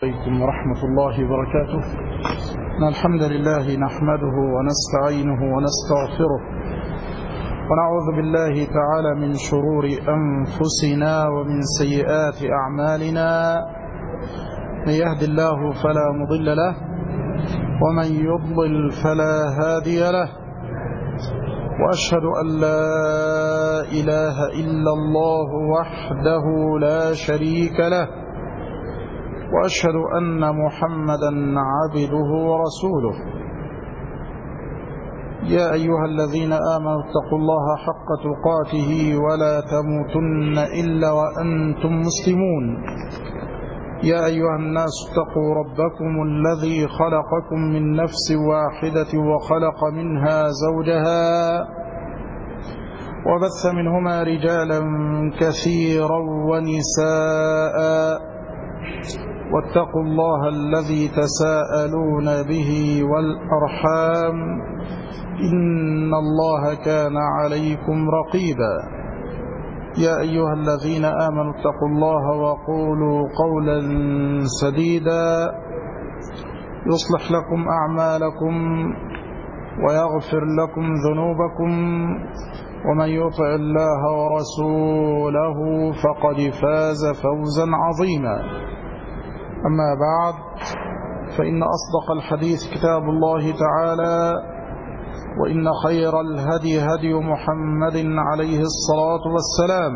عليكم ورحمة الله وبركاته. الحمد لله نحمده ونستعينه ونستغفره ونعوذ بالله تعالى من شرور أنفسنا ومن سيئات أعمالنا. من يهد الله فلا مضل له ومن يضلل فلا هادي له، وأشهد أن لا إله إلا الله وحده لا شريك له، وأشهد أن محمدا عبده ورسوله. يا أيها الذين آمنوا اتقوا الله حق تقاته ولا تموتن إلا وأنتم مسلمون. يا أيها الناس اتقوا ربكم الذي خلقكم من نفس واحدة وخلق منها زوجها وبث منهما رجالا كثيرا ونساء، واتقوا الله الذي تساءلون به والأرحام إن الله كان عليكم رقيبا. يا أيها الذين آمنوا اتقوا الله وقولوا قولا سديدا يصلح لكم أعمالكم ويغفر لكم ذنوبكم، ومن يطع الله ورسوله فقد فاز فوزا عظيما. أما بعد، فإن أصدق الحديث كتاب الله تعالى، وإن خير الهدي هدي محمد عليه الصلاة والسلام،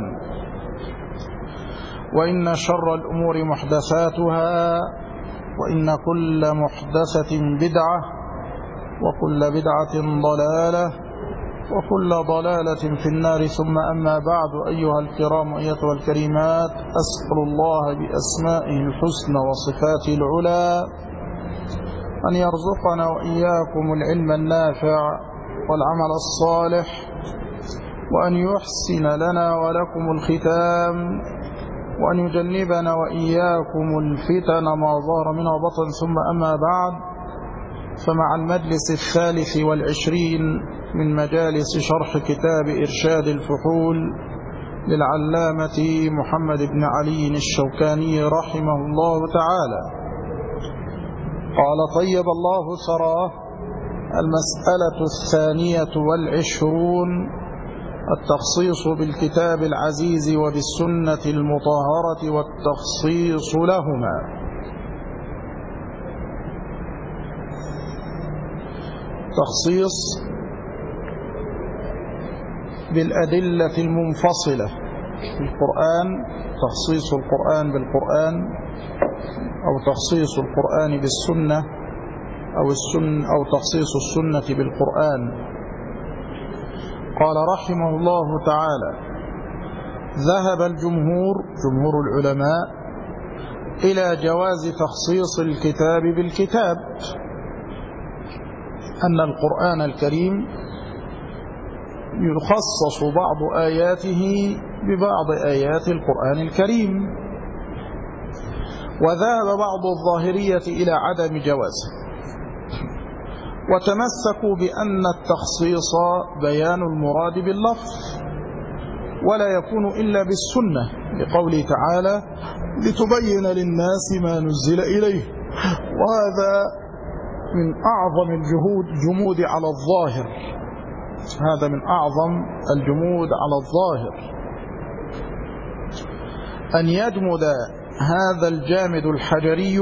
وإن شر الأمور محدثاتها، وإن كل محدثة بدعة، وكل بدعة ضلالة، وكل ضلالة في النار. ثم أما بعد، أيها الكرام أيتها الكريمات، أسأل الله بأسمائه الحسنى وصفاته العلى أن يرزقنا وإياكم العلم النافع والعمل الصالح، وأن يحسن لنا ولكم الختام، وأن يجنبنا وإياكم الفتن ما ظهر منها وبطن. ثم أما بعد، فمع المجلس 23 من مجالس شرح كتاب إرشاد الفحول للعلامة محمد بن علي الشوكاني رحمه الله تعالى. قال: طيب الله ثراه. المسألة 22، التخصيص بالكتاب العزيز وبالسنة المطهرة والتخصيص لهما. تخصيص بالأدلة المنفصلة في القرآن، تخصيص القرآن بالقرآن، أو تخصيص القرآن بالسنة، أو تخصيص السنة بالقرآن. قال رحمه الله تعالى: ذهب الجمهور، جمهور العلماء، إلى جواز تخصيص الكتاب بالكتاب، أن القرآن الكريم يخصص بعض آياته ببعض آيات القرآن الكريم. وذهب بعض الظاهرية إلى عدم جوازه، وتمسكوا بأن التخصيص بيان المراد باللفظ ولا يكون إلا بالسنة، لقوله تعالى: لتبين للناس ما نزل إليه. وهذا من أعظم الجمود على الظاهر، هذا من أعظم الجمود على الظاهر، أن يجمد هذا الجامد الحجري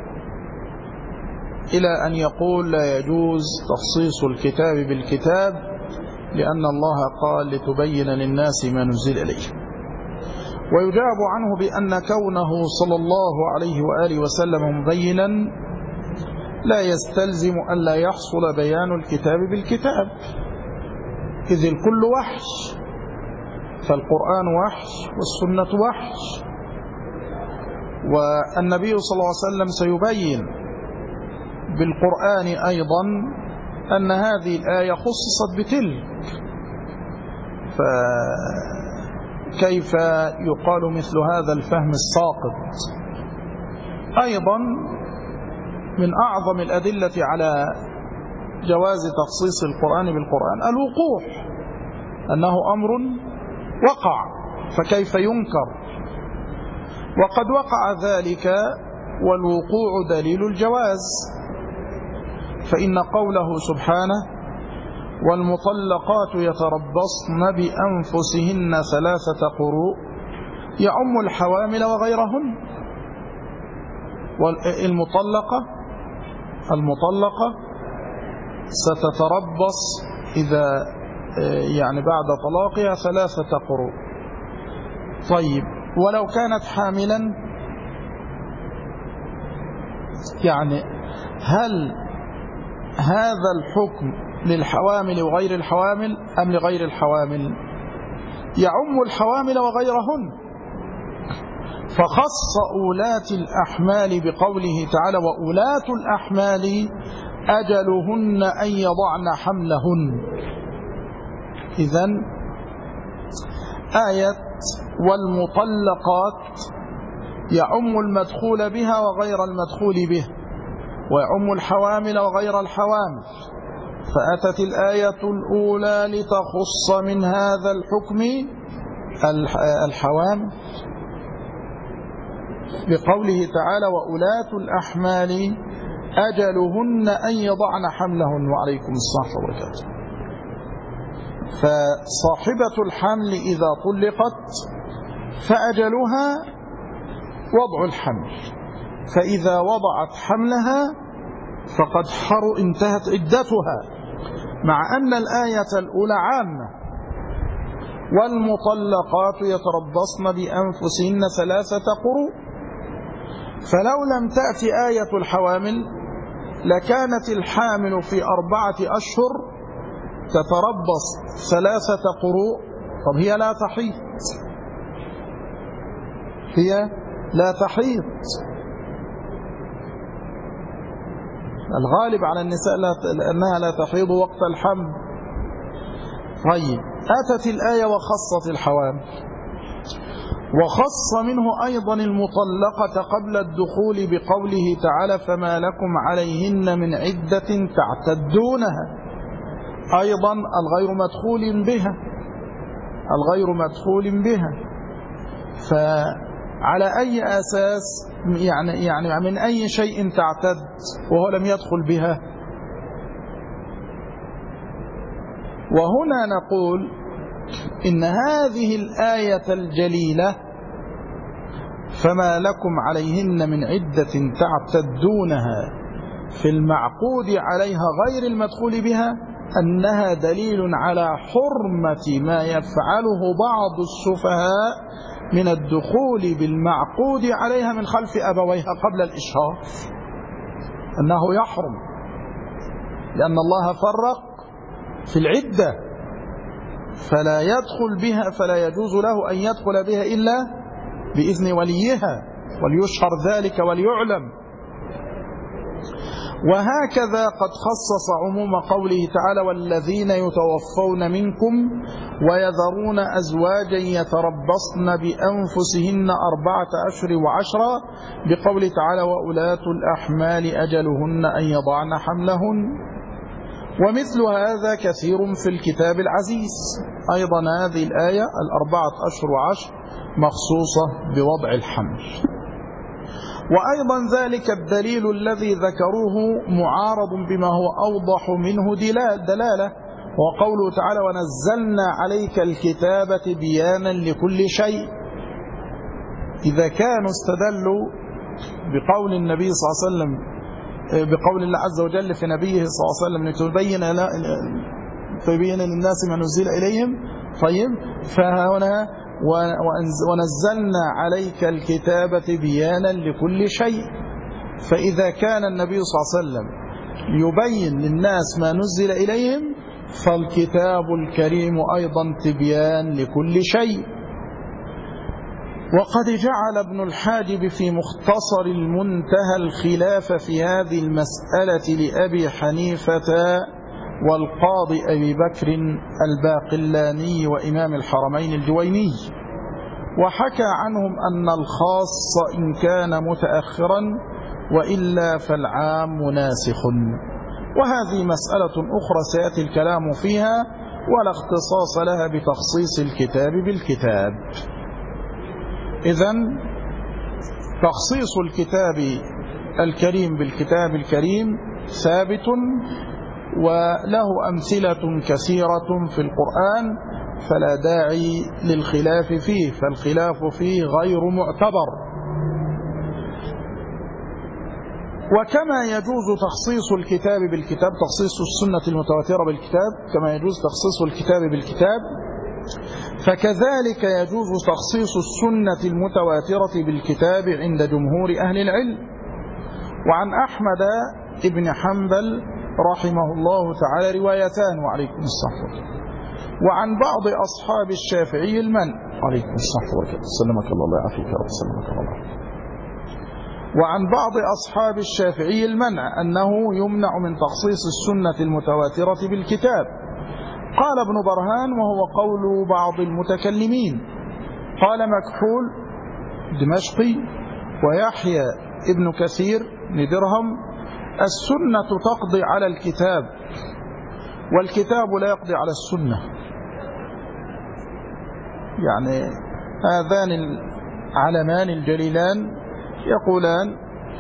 إلى أن يقول لا يجوز تخصيص الكتاب بالكتاب، لأن الله قال: لتبين للناس ما نزل إليه. ويجاب عنه بأن كونه صلى الله عليه وآله وسلم مبينا لا يستلزم أن لا يحصل بيان الكتاب بالكتاب، إذ الكل وحش، فالقرآن وحش والسنة وحش، والنبي صلى الله عليه وسلم سيبين بالقرآن أيضا أن هذه الآية خصصت بتلك، فكيف يقال مثل هذا الفهم الساقط؟ أيضا من أعظم الأدلة على جواز تخصيص القرآن بالقرآن الوقوع، أنه أمر وقع، فكيف ينكر؟ وقد وقع ذلك والوقوع دليل الجواز، فإن قوله سبحانه والمطلقات يتربصن بأنفسهن 3 قروء يعم الحوامل وغيرهن. المطلقة ستتربص إذا يعني بعد طلاقها 3 قروء. طيب ولو كانت حاملا، يعني هل هذا الحكم للحوامل وغير الحوامل أم لغير الحوامل؟ يعم الحوامل وغيرهن، فخص أولاة الأحمال بقوله تعالى وأولاة الأحمال أجلهن أن يضعن حملهن. إذن آية والمطلقات يعم المدخول بها وغير المدخول به، ويعم الحوامل وغير الحوامل، فأتت الآية الأولى لتخص من هذا الحكم الحوامل بقوله تعالى وأولاة الأحمال أجلهن أن يضعن حملهن. وعليكم الصلاة والبركاته. فصاحبة الحمل إذا طلقت فأجلها وضع الحمل، فإذا وضعت حملها فقد انتهت عدتها، مع أن الآية الأولى عامة والمطلقات يتربصن بأنفسهن 3 قروء. فلو لم تأتي آية الحوامل لكانت الحامل في 4 أشهر تتربص 3 قروء. طب هي لا تحيض، الغالب على النساء أنها لا تحيض وقت الحمل. طيب أتت الآية وخصت الحوامل، وخص منه أيضا المطلقة قبل الدخول بقوله تعالى فما لكم عليهن من عدة تعتدونها، أيضا الغير مدخول بها. فعلى أي أساس يعني من أي شيء تعتد وهو لم يدخل بها؟ وهنا نقول إن هذه الآية الجليلة فما لكم عليهن من عدة تعتدونها في المعقود عليها غير المدخول بها أنها دليل على حرمة ما يفعله بعض السفهاء من الدخول بالمعقود عليها من خلف أبويها قبل الإشهار، أنه يحرم، لأن الله فرق في العدة، فلا يجوز له أن يدخل بها إلا بإذن وليها، وليشهر ذلك وليعلم. وهكذا قد خصص عموم قوله تعالى والذين يتوفون منكم ويذرون أزواجا يتربصن بأنفسهن 4 أشهر و10 بقوله تعالى وأولاة الأحمال أجلهن أن يضعن حملهن. ومثل هذا كثير في الكتاب العزيز. أيضا هذه الآية 4 أشهر و10 مخصوصة بوضع الحمل. وأيضا ذلك الدليل الذي ذكروه معارض بما هو أوضح منه دلالة، وقوله تعالى ونزلنا عليك الكتاب بيانا لكل شيء. إذا كانوا استدلوا بقول النبي صلى الله عليه وسلم، بقول الله عز وجل في نبيه صلى الله عليه وسلم لتبين للناس ما نزل إليهم، طيب فهنا ونزلنا عليك الكتاب بيانا لكل شيء. فإذا كان النبي صلى الله عليه وسلم يبين للناس ما نزل إليهم فالكتاب الكريم أيضا تبيان لكل شيء. وقد جعل ابن الحاجب في مختصر المنتهى الخلاف في هذه المسألة لأبي حنيفة والقاضي أبي بكر الباقلاني وإمام الحرمين الجويني، وحكى عنهم أن الخاص إن كان متأخرا وإلا فالعام ناسخ. وهذه مسألة أخرى سيأتي الكلام فيها ولا اختصاص لها بتخصيص الكتاب بالكتاب. إذن تخصيص الكتاب الكريم بالكتاب الكريم ثابت، وله أمثلة كثيرة في القرآن، فلا داعي للخلاف فيه، فالخلاف فيه غير معتبر. وكما يجوز تخصيص الكتاب بالكتاب، تخصيص السنة المتواترة بالكتاب كما يجوز تخصيص الكتاب بالكتاب، فكذلك يجوز تخصيص السنة المتواترة بالكتاب عند جمهور أهل العلم. وعن أحمد بن حنبل رحمه الله تعالى روايتان، وعليكم السلام، وعن بعض أصحاب الشافعي المنع، عليكم السلام سلمك الله يعافيك يا رب، سلمك الله. وعن بعض أصحاب الشافعي المنع أنه يمنع من تخصيص السنة المتواترة بالكتاب. قال ابن برهان وهو قول بعض المتكلمين. قال مكحول دمشقي ويحيى ابن كثير بن درهم: السنة تقضي على الكتاب والكتاب لا يقضي على السنة. يعني هذان العلمان الجليلان يقولان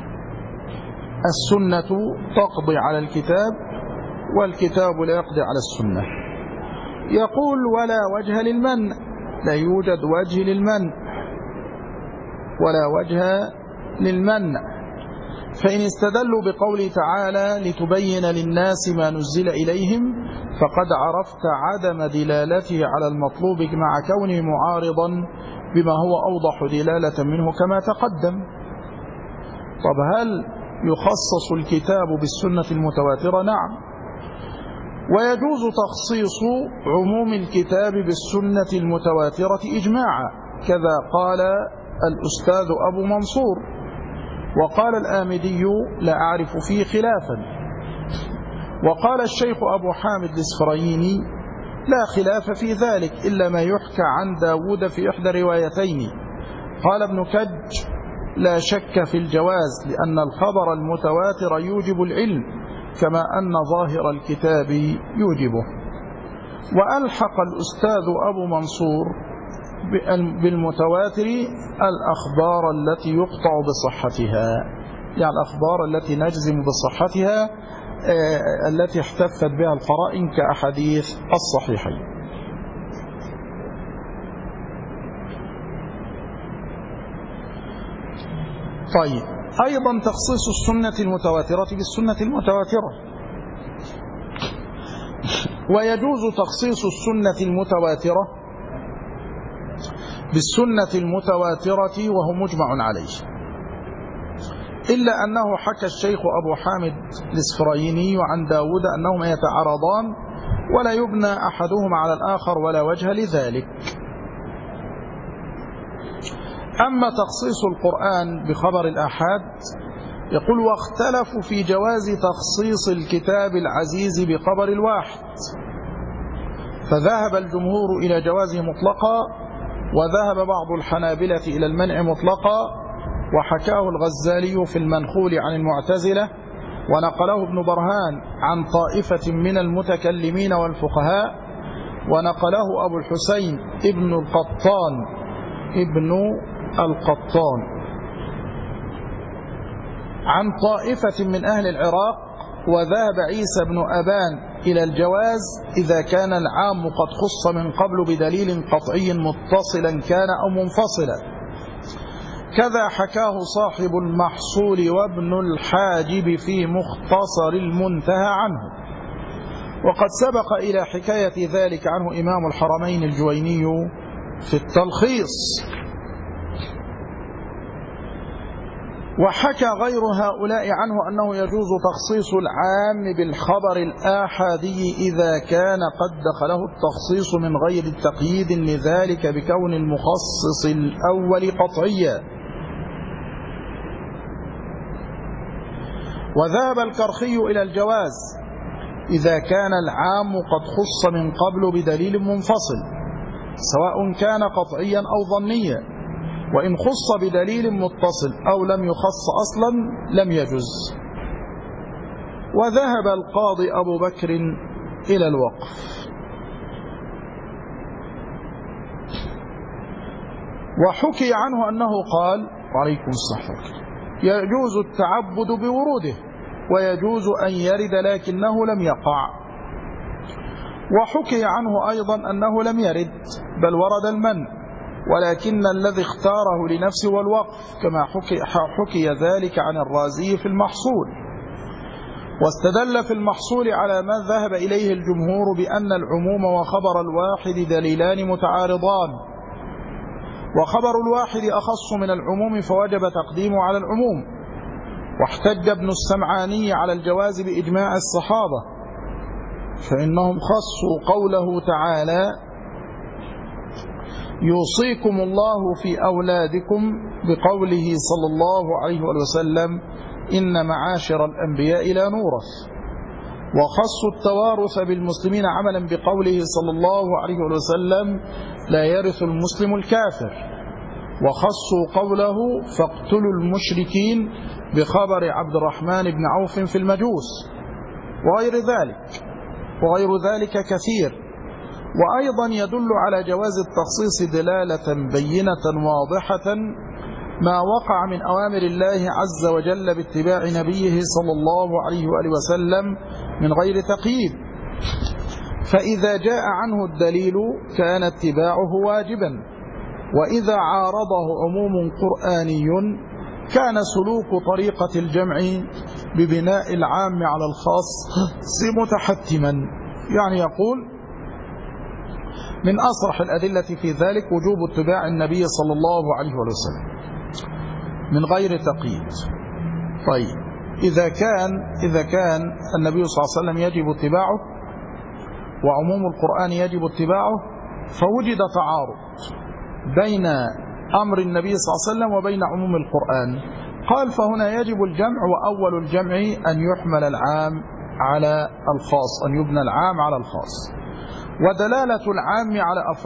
السنة تقضي على الكتاب والكتاب لا يقضي على السنة. يقول ولا وجه للمنع، لا يوجد وجه للمنع، ولا وجه للمنع، فإن استدلوا بقوله تعالى لتبين للناس ما نزل إليهم فقد عرفت عدم دلالته على المطلوب مع كونه معارضا بما هو أوضح دلالة منه كما تقدم. طب هل يخصص الكتاب بالسنة المتواترة؟ نعم. ويجوز تخصيص عموم الكتاب بالسنة المتواترة إجماعا، كذا قال الأستاذ أبو منصور، وقال الآمدي لا أعرف فيه خلافا، وقال الشيخ أبو حامد الإسفرايني لا خلاف في ذلك إلا ما يحكى عن داود في إحدى روايتين. قال ابن كج لا شك في الجواز لأن الخبر المتواتر يوجب العلم كما أن ظاهر الكتاب يوجبه. وألحق الأستاذ أبو منصور بالمتواتر الأخبار التي يقطع بصحتها، يعني الأخبار التي نجزم بصحتها التي احتفت بها القرائن كأحاديث الصحيحين. طيب، أيضا تخصيص السنة المتواترة بالسنة المتواترة. ويجوز تخصيص السنة المتواترة بالسنة المتواترة وهو مجمع عليه، إلا أنه حكى الشيخ أبو حامد الإسفرايني عن داود أنهما يتعارضان ولا يبنى أحدهما على الآخر ولا وجه لذلك. أما تخصيص القرآن بخبر الآحاد يقول واختلفوا في جواز تخصيص الكتاب العزيز بخبر الواحد، فذهب الجمهور إلى جوازه مطلقا، وذهب بعض الحنابلة إلى المنع مطلقا، وحكاه الغزالي في المنخول عن المعتزلة، ونقله ابن برهان عن طائفة من المتكلمين والفقهاء، ونقله أبو الحسين ابن القطان عن طائفة من أهل العراق، وذهب عيسى بن أبان إلى الجواز إذا كان العام قد خص من قبل بدليل قطعي متصلا كان أو منفصلا. كذا حكاه صاحب المحصول وابن الحاجب في مختصر المنتهى عنه، وقد سبق إلى حكاية ذلك عنه إمام الحرمين الجويني في التلخيص. وحكى غير هؤلاء عنه أنه يجوز تخصيص العام بالخبر الآحادي إذا كان قد دخله التخصيص من غير تقييد لذلك بكون المخصص الأول قطعيا. وذهب الكرخي إلى الجواز إذا كان العام قد خص من قبل بدليل منفصل سواء كان قطعيا أو ظنيا، وإن خص بدليل متصل أو لم يخص أصلا لم يجز. وذهب القاضي أبو بكر إلى الوقف. وحكي عنه أنه قال وعليكم السلام. يجوز التعبد بوروده ويجوز أن يرد لكنه لم يقع. وحكي عنه أيضا أنه لم يرد بل ورد المنع، ولكن الذي اختاره لنفسه والوقف، كما حكي ذلك عن الرازي في المحصول. واستدل في المحصول على ما ذهب إليه الجمهور بأن العموم وخبر الواحد دليلان متعارضان، وخبر الواحد أخص من العموم فوجب تقديمه على العموم. واحتج ابن السمعاني على الجواز بإجماع الصحابة، فإنهم خصوا قوله تعالى يوصيكم الله في أولادكم بقوله صلى الله عليه وسلم إن معاشر الأنبياء لا نورث، وخصوا التوارث بالمسلمين عملا بقوله صلى الله عليه وسلم لا يرث المسلم الكافر، وخصوا قوله فاقتلوا المشركين بخبر عبد الرحمن بن عوف في المجوس، وغير ذلك كثير. وأيضا يدل على جواز التخصيص دلالة بينة واضحة ما وقع من أوامر الله عز وجل باتباع نبيه صلى الله عليه وآله وسلم من غير تقييد، فإذا جاء عنه الدليل كان اتباعه واجبا، وإذا عارضه عموم قرآني كان سلوك طريقة الجمع ببناء العام على الخاص متحتما. يعني يقول من أصرح الأدلة في ذلك وجوب اتباع النبي صلى الله عليه وسلم من غير تقييد. طيب، إذا كان النبي صلى الله عليه وسلم يجب اتباعه وعموم القرآن يجب اتباعه، فوجد تعارض بين أمر النبي صلى الله عليه وسلم وبين عموم القرآن. قال فهنا يجب الجمع، وأول الجمع أن يحمل العام على الخاص، أن يبنى العام على الخاص. ودلالة العام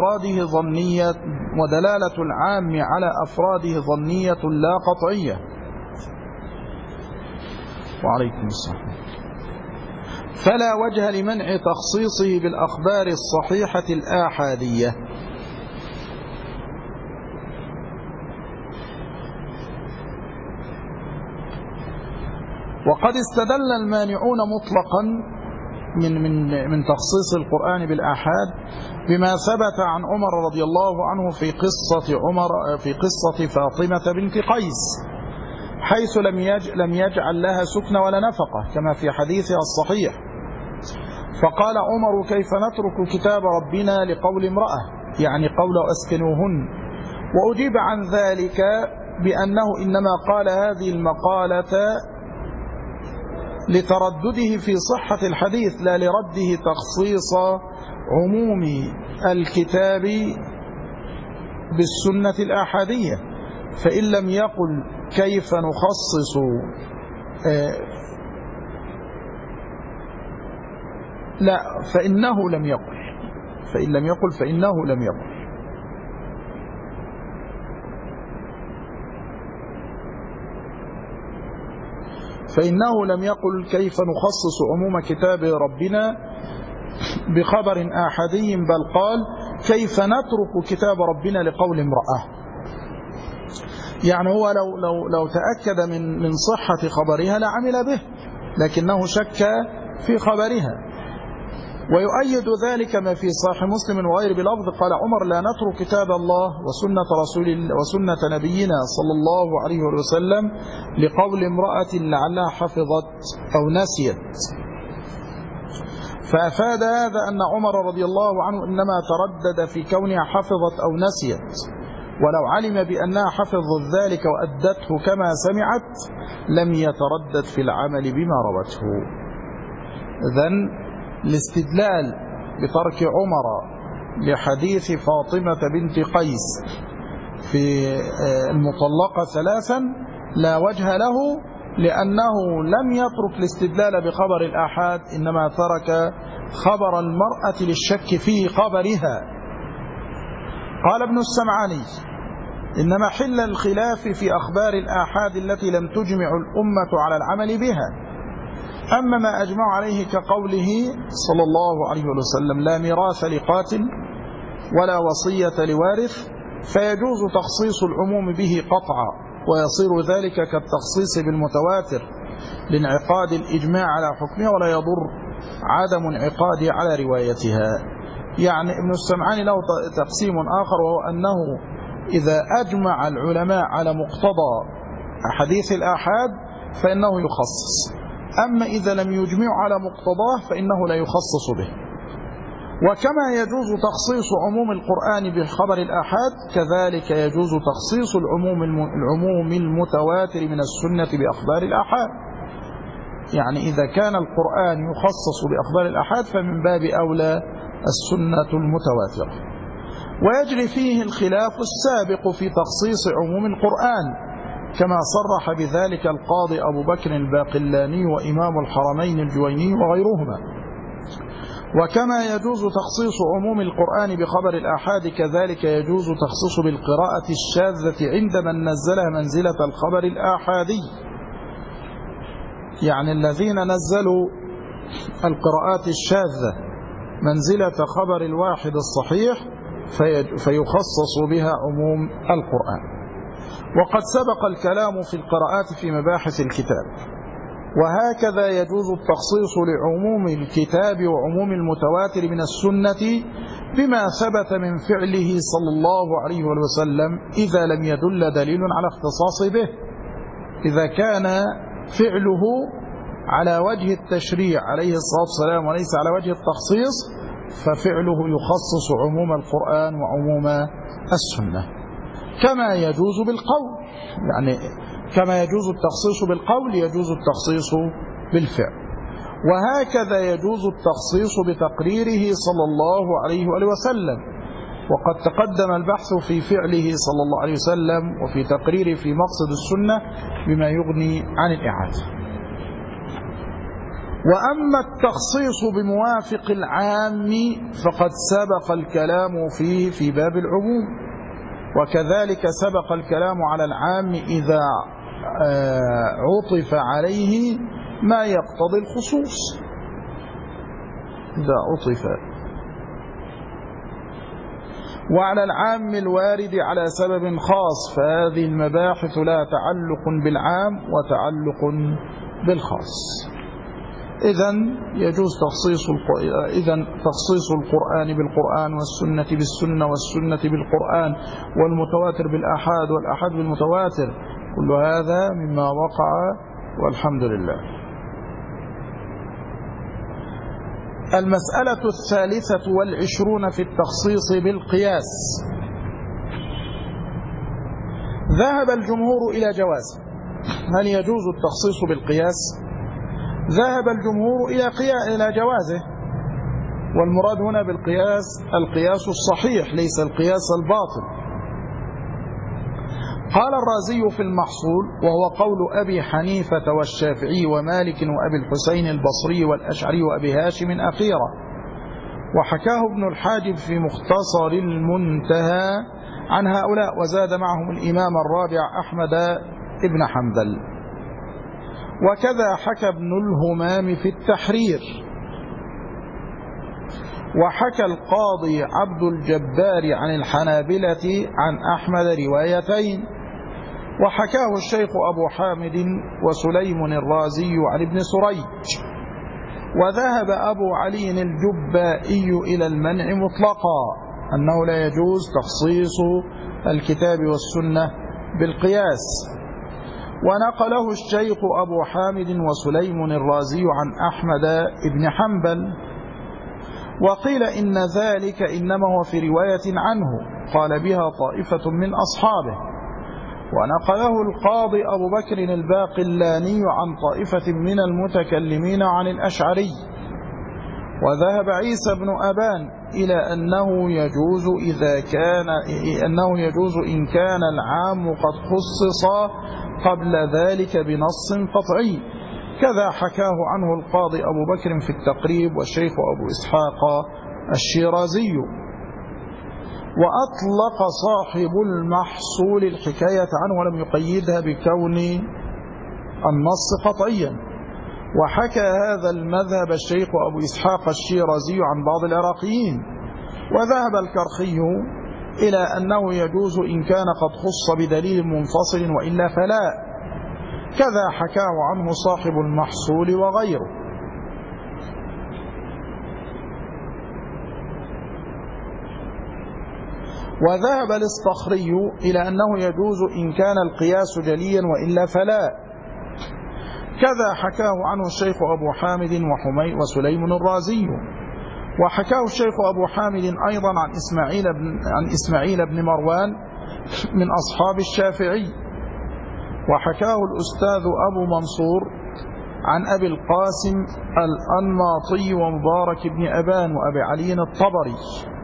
على أفراده ظنية لا قطعية. وعليكم السلام. فلا وجه لمنع تخصيصه بالأخبار الصحيحة الآحادية. وقد استدل المانعون مطلقا من تخصيص القرآن بالآحاد بما ثبت عن عمر رضي الله عنه في قصة فاطمة بنت قيس، حيث لم يجعل لها سكن ولا نفقة كما في حديثها الصحيح. فقال عمر كيف نترك كتاب ربنا لقول امرأة، يعني قول أسكنوهن. وأجيب عن ذلك بأنه إنما قال هذه المقالة لتردده في صحة الحديث لا لرده تخصيص عموم الكتاب بالسنة الآحادية. فإن لم يقل كيف نخصص فإنه لم يقل، فإن لم يقل فإنه لم يقل. فإنه لم يقل كيف نخصص عموم كتاب ربنا بخبر آحادي، بل قال كيف نترك كتاب ربنا لقول امرأة. يعني هو لو تأكد من صحة خبرها لعمل به، لكنه شك في خبرها. ويؤيد ذلك ما في صحيح مسلم وغير بلفظ قال عمر لا نترك كتاب الله وسنة نبينا صلى الله عليه وسلم لقول امرأة لعلها حفظت أو نسيت. فأفاد هذا أن عمر رضي الله عنه إنما تردد في كونها حفظت أو نسيت، ولو علم بأنها حفظت ذلك وأدته كما سمعت لم يتردد في العمل بما روته. إذن الاستدلال بترك عمر لحديث فاطمة بنت قيس في المطلقة 3 لا وجه له، لأنه لم يترك الاستدلال بخبر الآحاد، إنما ترك خبر المرأة للشك في خبرها. قال ابن السمعاني إنما حل الخلاف في أخبار الآحاد التي لم تجمع الأمة على العمل بها. أما ما أجمع عليه كقوله صلى الله عليه وسلم لا ميراث لقاتل ولا وصية لوارث، فيجوز تخصيص العموم به قطعا، ويصير ذلك كالتخصيص بالمتواتر لانعقاد الإجماع على حكمها ولا يضر عدم انعقاده على روايتها. يعني ابن السمعاني له تقسيم آخر، وهو أنه إذا أجمع العلماء على مقتضى حديث الآحاد فإنه يخصص، أما إذا لم يجمعوا على مقتضاه فإنه لا يخصص به. وكما يجوز تخصيص عموم القرآن بخبر الآحاد كذلك يجوز تخصيص العموم المتواتر من السنة بأخبار الآحاد. يعني إذا كان القرآن يخصص بأخبار الآحاد فمن باب أولى السنة المتواترة. ويجري فيه الخلاف السابق في تخصيص عموم القرآن، كما صرح بذلك القاضي أبو بكر الباقلاني وإمام الحرمين الجويني وغيرهما. وكما يجوز تخصيص عموم القرآن بخبر الآحاد كذلك يجوز تخصيص بالقراءة الشاذة عند من نزلها منزلة الخبر الآحادي. يعني الذين نزلوا القراءات الشاذة منزلة خبر الواحد الصحيح فيخصص بها عموم القرآن. وقد سبق الكلام في القراءات في مباحث الكتاب. وهكذا يجوز التخصيص لعموم الكتاب وعموم المتواتر من السنة بما ثبت من فعله صلى الله عليه وسلم إذا لم يدل دليل على اختصاص به. إذا كان فعله على وجه التشريع عليه الصلاة والسلام وليس على وجه التخصيص ففعله يخصص عموم القرآن وعموم السنة. كما يجوز بالقول، يعني كما يجوز التخصيص بالقول يجوز التخصيص بالفعل. وهكذا يجوز التخصيص بتقريره صلى الله عليه وسلم، وقد تقدم البحث في فعله صلى الله عليه وسلم وفي تقريره في مقصد السنة بما يغني عن الإعادة. وأما التخصيص بموافق العام فقد سبق الكلام فيه في باب العموم، وكذلك سبق الكلام على العام إذا عطف عليه ما يقتضي الخصوص. إذا عطف وعلى العام الوارد على سبب خاص فهذه المباحث لا تعلق بالعام وتعلق بالخاص. إذن يجوز تخصيص القرآن بالقرآن والسنة بالسنة والسنة بالقرآن والمتواتر بالآحاد والآحاد بالمتواتر، كل هذا مما وقع والحمد لله. المسألة 23 في التخصيص بالقياس. ذهب الجمهور إلى جوازه. هل يجوز التخصيص بالقياس؟ ذهب الجمهور إلى جوازه، والمراد هنا بالقياس القياس الصحيح ليس القياس الباطل. قال الرازي في المحصول، وهو قول أبي حنيفة والشافعي ومالك وأبي الحسين البصري والأشعري وأبي هاشم أخيرا، وحكاه ابن الحاجب في مختصر المنتهى عن هؤلاء، وزاد معهم الإمام الرابع أحمد ابن حنبل، وكذا حكى ابن الهمام في التحرير، وحكى القاضي عبد الجبار عن الحنابلة عن أحمد روايتين، وحكاه الشيخ أبو حامد وسليم الرازي عن ابن سريج. وذهب أبو علي الجبائي إلى المنع مطلقا، أنه لا يجوز تخصيص الكتاب والسنة بالقياس. ونقله الشيخ أبو حامد وسليم الرازي عن أحمد بن حنبل. وقيل إن ذلك إنما هو في رواية عنه قال بها طائفة من أصحابه. ونقله القاضي أبو بكر الباقلاني عن طائفة من المتكلمين عن الأشعري. وذهب عيسى بن أبان إلى أنه يجوز إن كان العام قد خصص قبل ذلك بنص قطعي، كذا حكاه عنه القاضي أبو بكر في التقريب والشيخ أبو إسحاق الشيرازي. وأطلق صاحب المحصول الحكاية عنه ولم يقيدها بكون النص قطعيا. وحكى هذا المذهب الشيخ أبو إسحاق الشيرازي عن بعض العراقيين. وذهب الكرخي إلى أنه يجوز إن كان قد خص بدليل منفصل وإلا فلا. كذا حكاه عنه صاحب المحصول وغيره. وذهب الاصطخري إلى أنه يجوز إن كان القياس جليا وإلا فلا. كذا حكاه عنه الشيخ أبو حامد وسليم الرازي. وحكاه الشيخ أبو حامد أيضا عن إسماعيل بن مروان من أصحاب الشافعي. وحكاه الأستاذ أبو منصور عن أبي القاسم الأنماطي ومبارك بن أبان وأبي علي الطبري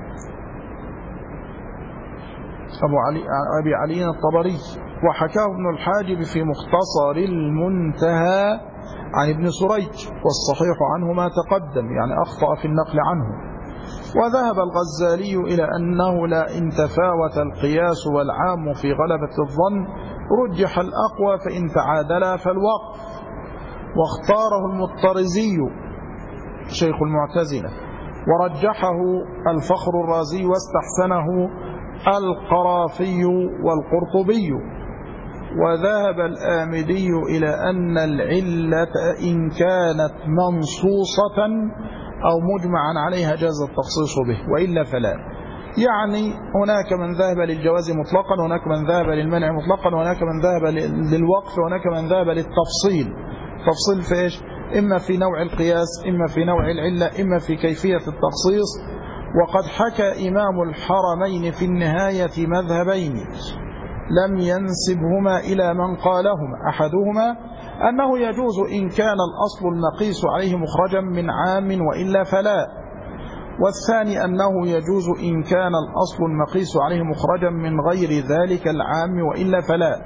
أبي علي الطبري. وحكاه ابن الحاجب في مختصر المنتهى عن ابن سريج، والصحيح عنه ما تقدم، يعني أخطأ في النقل عنه. وذهب الغزالي إلى أنه لا إن تفاوت القياس والعام في غلبة الظن رجح الأقوى، فإن تعادلا فالوقف. واختاره المطرزي شيخ المعتزلة، ورجحه الفخر الرازي، واستحسنه القرافي والقرطبي. وذهب الآمدي إلى أن العلة إن كانت منصوصة أو مجمعا عليها جاز التخصيص به وإلا فلا. يعني هناك من ذهب للجواز مطلقا، وهناك من ذهب للمنع مطلقا، وهناك من ذهب للوقف، وهناك من ذهب للتفصيل. تفصيل في إيش؟ إما في نوع القياس، إما في نوع العلة، إما في كيفية التخصيص. وقد حكى إمام الحرمين في النهاية مذهبين لم ينسبهما إلى من قالهما. أحدهما أنه يجوز إن كان الأصل المقيس عليه مخرجا من عام وإلا فلا. والثاني أنه يجوز إن كان الأصل المقيس عليه مخرجا من غير ذلك العام وإلا فلا.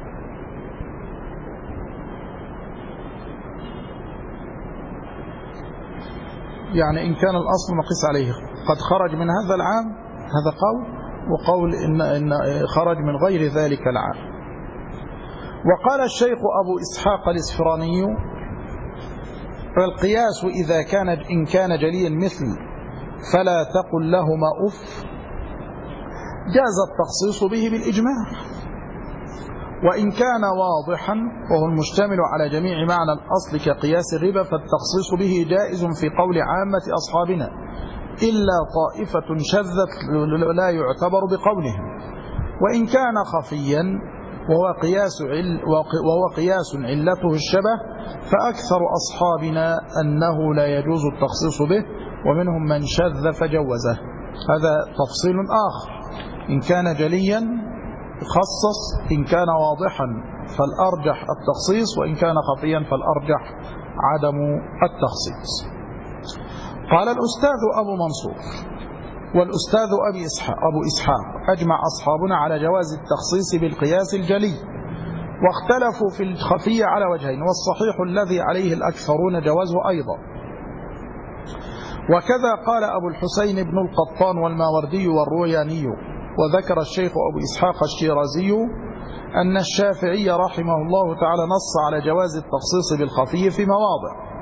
يعني إن كان الأصل مقيس عليه قد خرج من هذا العام، هذا قول، وقول إن خرج من غير ذلك العام. وقال الشيخ أبو إسحاق الإسفراني: القياس إن كان جليا مثل فلا تقل لهما أف، جاز التخصيص به بالإجماع. وإن كان واضحا وهو المشتمل على جميع معنى الأصل كقياس الربا فالتخصيص به جائز في قول عامة أصحابنا، إلا طائفة شذت لا يعتبر بقولهم. وإن كان خفيا وهو قياس علته الشبه فأكثر أصحابنا أنه لا يجوز التخصيص به، ومنهم من شذ فجوزه. هذا تفصيل آخر. إن كان جليا خصص، إن كان واضحا فالأرجح التخصيص، وإن كان خفيا فالأرجح عدم التخصيص. قال الأستاذ أبو منصور والأستاذ أبو إسحاق: أجمع أصحابنا على جواز التخصيص بالقياس الجلي، واختلفوا في الخفي على وجهين، والصحيح الذي عليه الأكثرون جوازه أيضا. وكذا قال أبو الحسين بن القطان والماوردي والروياني. وذكر الشيخ أبو إسحاق الشيرازي أن الشافعي رحمه الله تعالى نص على جواز التخصيص بالخفي في مواضع.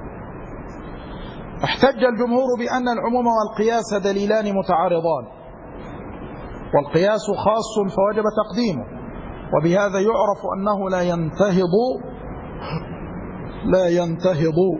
احتج الجمهور بأن العموم والقياس دليلان متعارضان، والقياس خاص فوجب تقديمه، وبهذا يعرف أنه لا ينتهض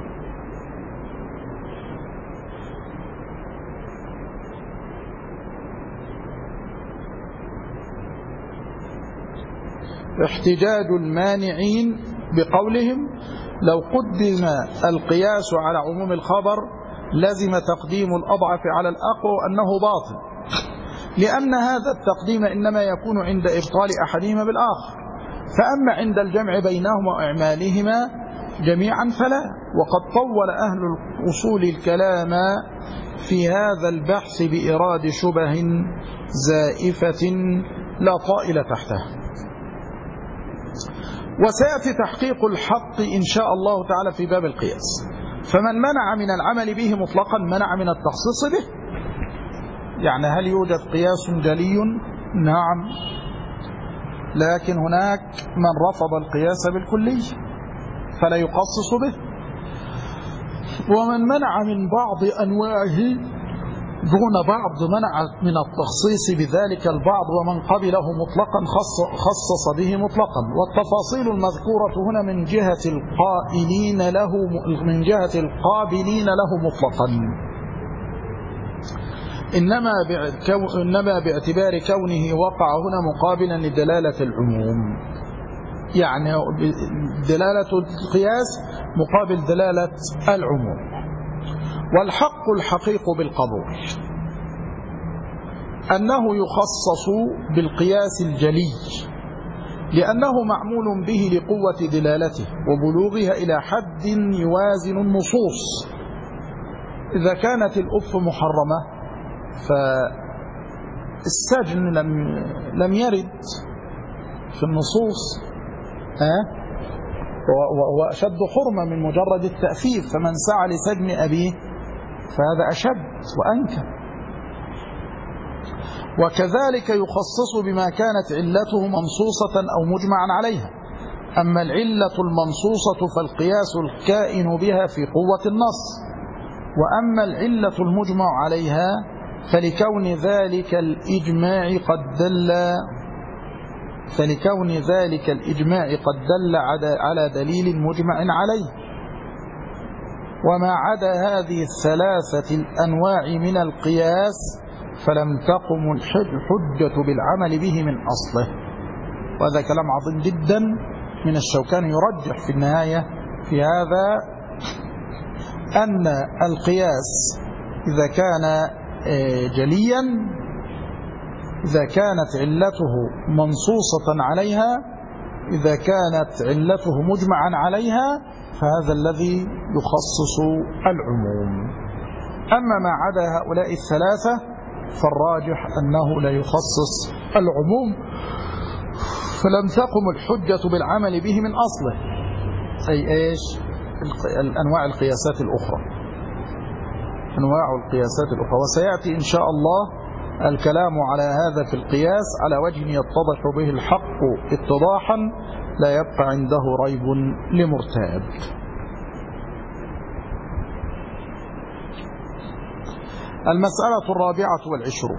احتجاج المانعين بقولهم: لو قدم القياس على عموم الخبر لزم تقديم الأضعف على الأقوى، وأنه باطل، لأن هذا التقديم إنما يكون عند إبطال أحدهما بالآخر، فأما عند الجمع بينهما وإعمالهما جميعا فلا. وقد طول أهل الأصول الكلام في هذا البحث بإيراد شبه زائفة لا طائل تحتها. وسيأتي تحقيق الحق إن شاء الله تعالى في باب القياس. فمن منع من العمل به مطلقا منع من التخصيص به. يعني هل يوجد قياس جلي؟ نعم، لكن هناك من رفض القياس بالكلي فلا يقصص به، ومن منع من بعض أنواعه دون بعض منع من التخصيص بذلك البعض، ومن قبله مطلقا خصص به مطلقا. والتفاصيل المذكورة هنا من جهة القابلين له مطلقا، إنما باعتبار كونه وقع هنا مقابلا لدلالة العموم، يعني دلالة القياس مقابل دلالة العموم. والحق الحقيق بالقبول أنه يخصص بالقياس الجلي، لأنه معمول به لقوة دلالته وبلوغها إلى حد يوازن النصوص. إذا كانت الأف محرمة فالسجن لم يرد في النصوص، وأشد حرمة من مجرد التأثير، فمن سعى لسجن أبيه فهذا أشد وأنكى. وكذلك يخصص بما كانت علته منصوصة أو مجمعا عليها. أما العلة المنصوصة فالقياس الكائن بها في قوة النص، وأما العلة المجمع عليها فلكون ذلك الإجماع قد دل على دليل مجمع عليه. وما عدا هذه الثلاثة الأنواع من القياس فلم تقم الحجة بالعمل به من أصله. وهذا كلام عظيم جدا من الشوكاني، يرجح في النهاية في هذا أن القياس إذا كان جليا، إذا كانت علته منصوصة عليها، إذا كانت علته مجمعا عليها، فهذا الذي يخصص العموم. أما ما عدا هؤلاء الثلاثة فالراجح أنه لا يخصص العموم، فلم تقم الحجة بالعمل به من أصله، أي إيش؟ أنواع القياسات الأخرى، وسيأتي إن شاء الله الكلام على هذا في القياس على وجه يتضح به الحق اتضاحا لا يبقى عنده ريب لمرتاب. المسألة 24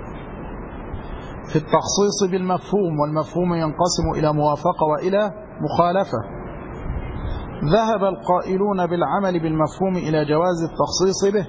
في التخصيص بالمفهوم، والمفهوم ينقسم إلى موافقة وإلى مخالفة. ذهب القائلون بالعمل بالمفهوم إلى جواز التخصيص به،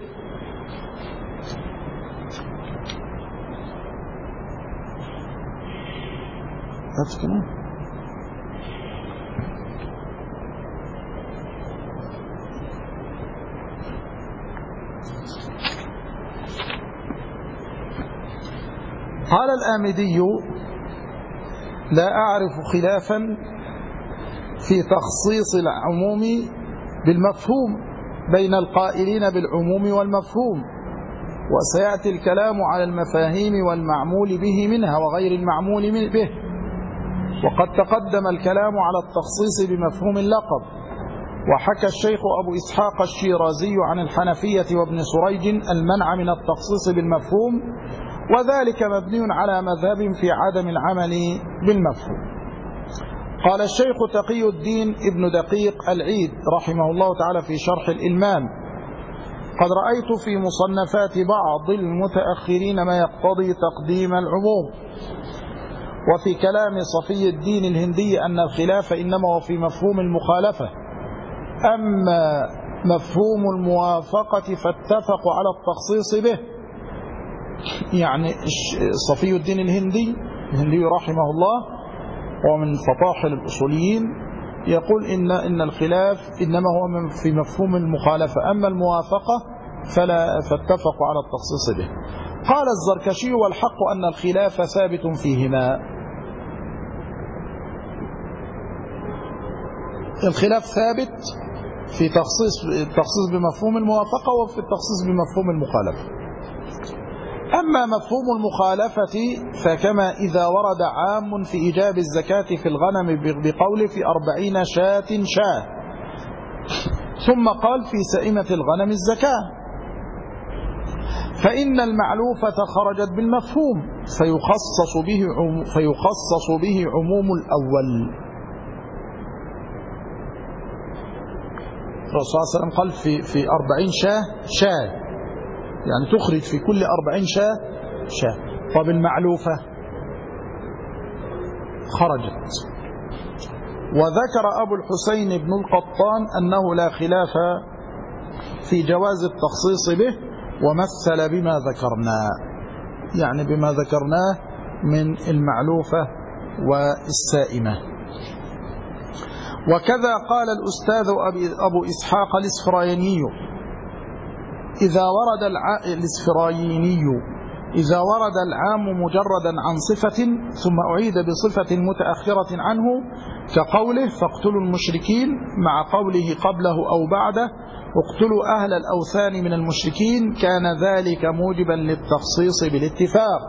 قال الآمدي: لا أعرف خلافا في تخصيص العموم بالمفهوم بين القائلين بالعموم والمفهوم، وسيأتي الكلام على المفاهيم والمعمول به منها وغير المعمول به. وقد تقدم الكلام على التخصيص بمفهوم اللقب. وحكى الشيخ أبو إسحاق الشيرازي عن الحنفية وابن سريج المنع من التخصيص بالمفهوم، وذلك مبني على مذهب في عدم العمل بالمفهوم. قال الشيخ تقي الدين ابن دقيق العيد رحمه الله تعالى في شرح الإلمام: قد رأيت في مصنفات بعض المتأخرين ما يقتضي تقديم العموم. وفي كلام صفي الدين الهندي أن الخلاف إنما هو في مفهوم المخالفة، أما مفهوم الموافقة فاتفقوا على التخصيص به. يعني صفي الدين الهندي رحمه الله ومن فطاحل الأصوليين يقول إن الخلاف إنما هو في مفهوم المخالفة، أما الموافقة فاتفقوا على التخصيص به. قال الزركشي: والحق أن الخلاف ثابت فيهما. الخلاف ثابت في التخصيص بمفهوم الموافقة وفي التخصيص بمفهوم المخالفة. أما مفهوم المخالفة فكما إذا ورد عام في إيجاب الزكاة في الغنم بقول في 40 شاة، ثم قال في سائمة الغنم الزكاة، فإن المعلوفة خرجت بالمفهوم فيخصص به عموم الأول. الرسول صلى الله عليه وسلم قال في 40 شاة، يعني تخرج في كل 40 شاة. طب المعلوفة خرجت. وذكر أبو الحسين بن القطان أنه لا خلاف في جواز التخصيص به، ومثل بما ذكرنا، يعني بما ذكرناه من المعلوفة والسائمة. وكذا قال الأستاذ أبو إسحاق الإسفرايني إذا ورد العام مجردا عن صفة ثم أعيد بصفة متأخرة عنه، كقوله فاقتلوا المشركين، مع قوله قبله أو بعده اقتلوا أهل الأوثان من المشركين، كان ذلك موجبا للتخصيص بالاتفاق،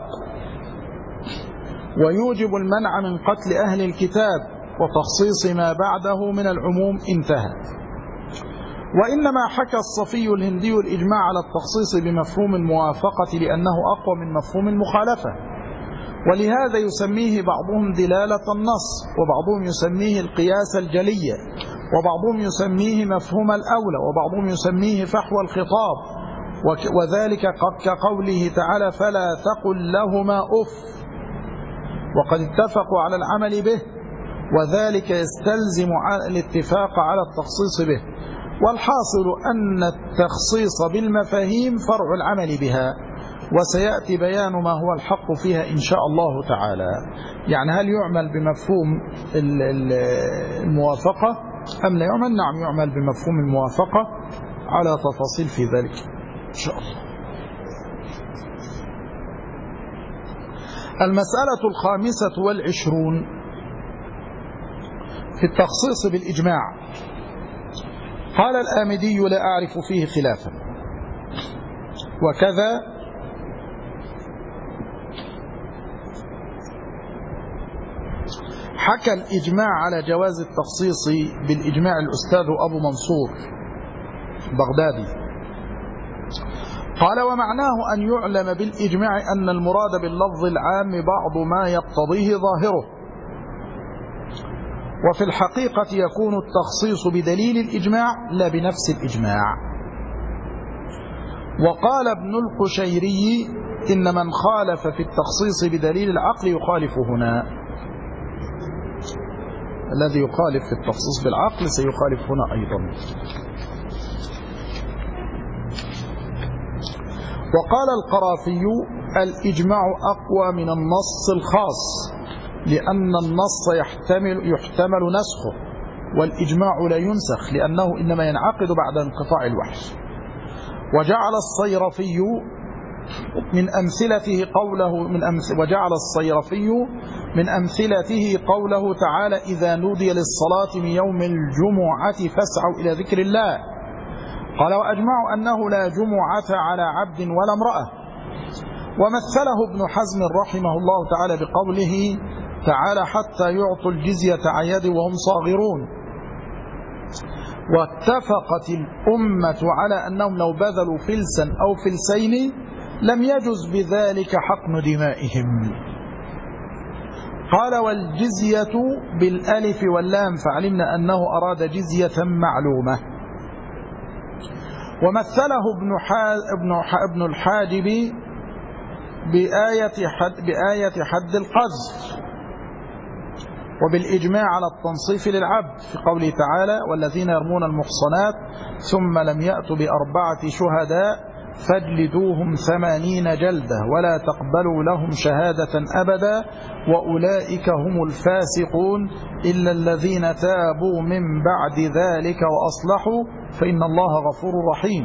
ويوجب المنع من قتل أهل الكتاب وتخصيص ما بعده من العموم. انتهى. وإنما حكى الصفي الهندي الإجماع على التخصيص بمفهوم الموافقة لأنه أقوى من مفهوم المخالفة، ولهذا يسميه بعضهم دلالة النص، وبعضهم يسميه القياس الجلي، وبعضهم يسميه مفهوم الأولى، وبعضهم يسميه فحوى الخطاب، وذلك كقوله تعالى فلا تقل لهما أف، وقد اتفقوا على العمل به، وذلك يستلزم الاتفاق على التخصيص به. والحاصل أن التخصيص بالمفاهيم فرع العمل بها، وسيأتي بيان ما هو الحق فيها إن شاء الله تعالى. يعني هل يعمل بمفهوم الموافقة أم لا يعمل؟ نعم، يعمل بمفهوم الموافقة على تفاصيل في ذلك إن شاء الله. المسألة 25 في التخصيص بالإجماع. قال الآمدي لا أعرف فيه خلافا، وكذا حكى الإجماع على جواز التخصيص بالإجماع الأستاذ أبو منصور بغدادي. قال ومعناه أن يعلم بالإجماع أن المراد باللفظ العام بعض ما يقتضيه ظاهره، وفي الحقيقة يكون التخصيص بدليل الإجماع لا بنفس الإجماع. وقال ابن القشيري إن من خالف في التخصيص بدليل العقل يخالف هنا. الذي يخالف في التخصيص بالعقل سيخالف هنا أيضا. وقال القرافي الإجماع أقوى من النص الخاص، لأن النص يحتمل نسخه، والإجماع لا ينسخ لأنه إنما ينعقد بعد انقطاع الوحي. وجعل الصيرفي من أمثلته قوله تعالى إذا نودي للصلاة من يوم الجمعة فاسعوا إلى ذكر الله. قال وأجمعوا أنه لا جمعة على عبد ولا امرأة. ومثله ابن حزم رحمه الله تعالى بقوله تعالى حتى يعطوا الجزية عن يد وهم صاغرون. واتفقت الأمة على أنهم لو بذلوا فلسا أو فلسين لم يجز بذلك حقن دمائهم. قال والجزية بالألف واللام، فعلمنا أنه أراد جزية معلومة. ومثله ابن الحاجب بآية حد القذف، وبالإجماع على التنصيف للعبد في قوله تعالى والذين يرمون المحصنات ثم لم يأتوا ب4 شهداء فاجلدوهم 80 جلدة ولا تقبلوا لهم شهادة أبدا وأولئك هم الفاسقون إلا الذين تابوا من بعد ذلك وأصلحوا فإن الله غفور رحيم.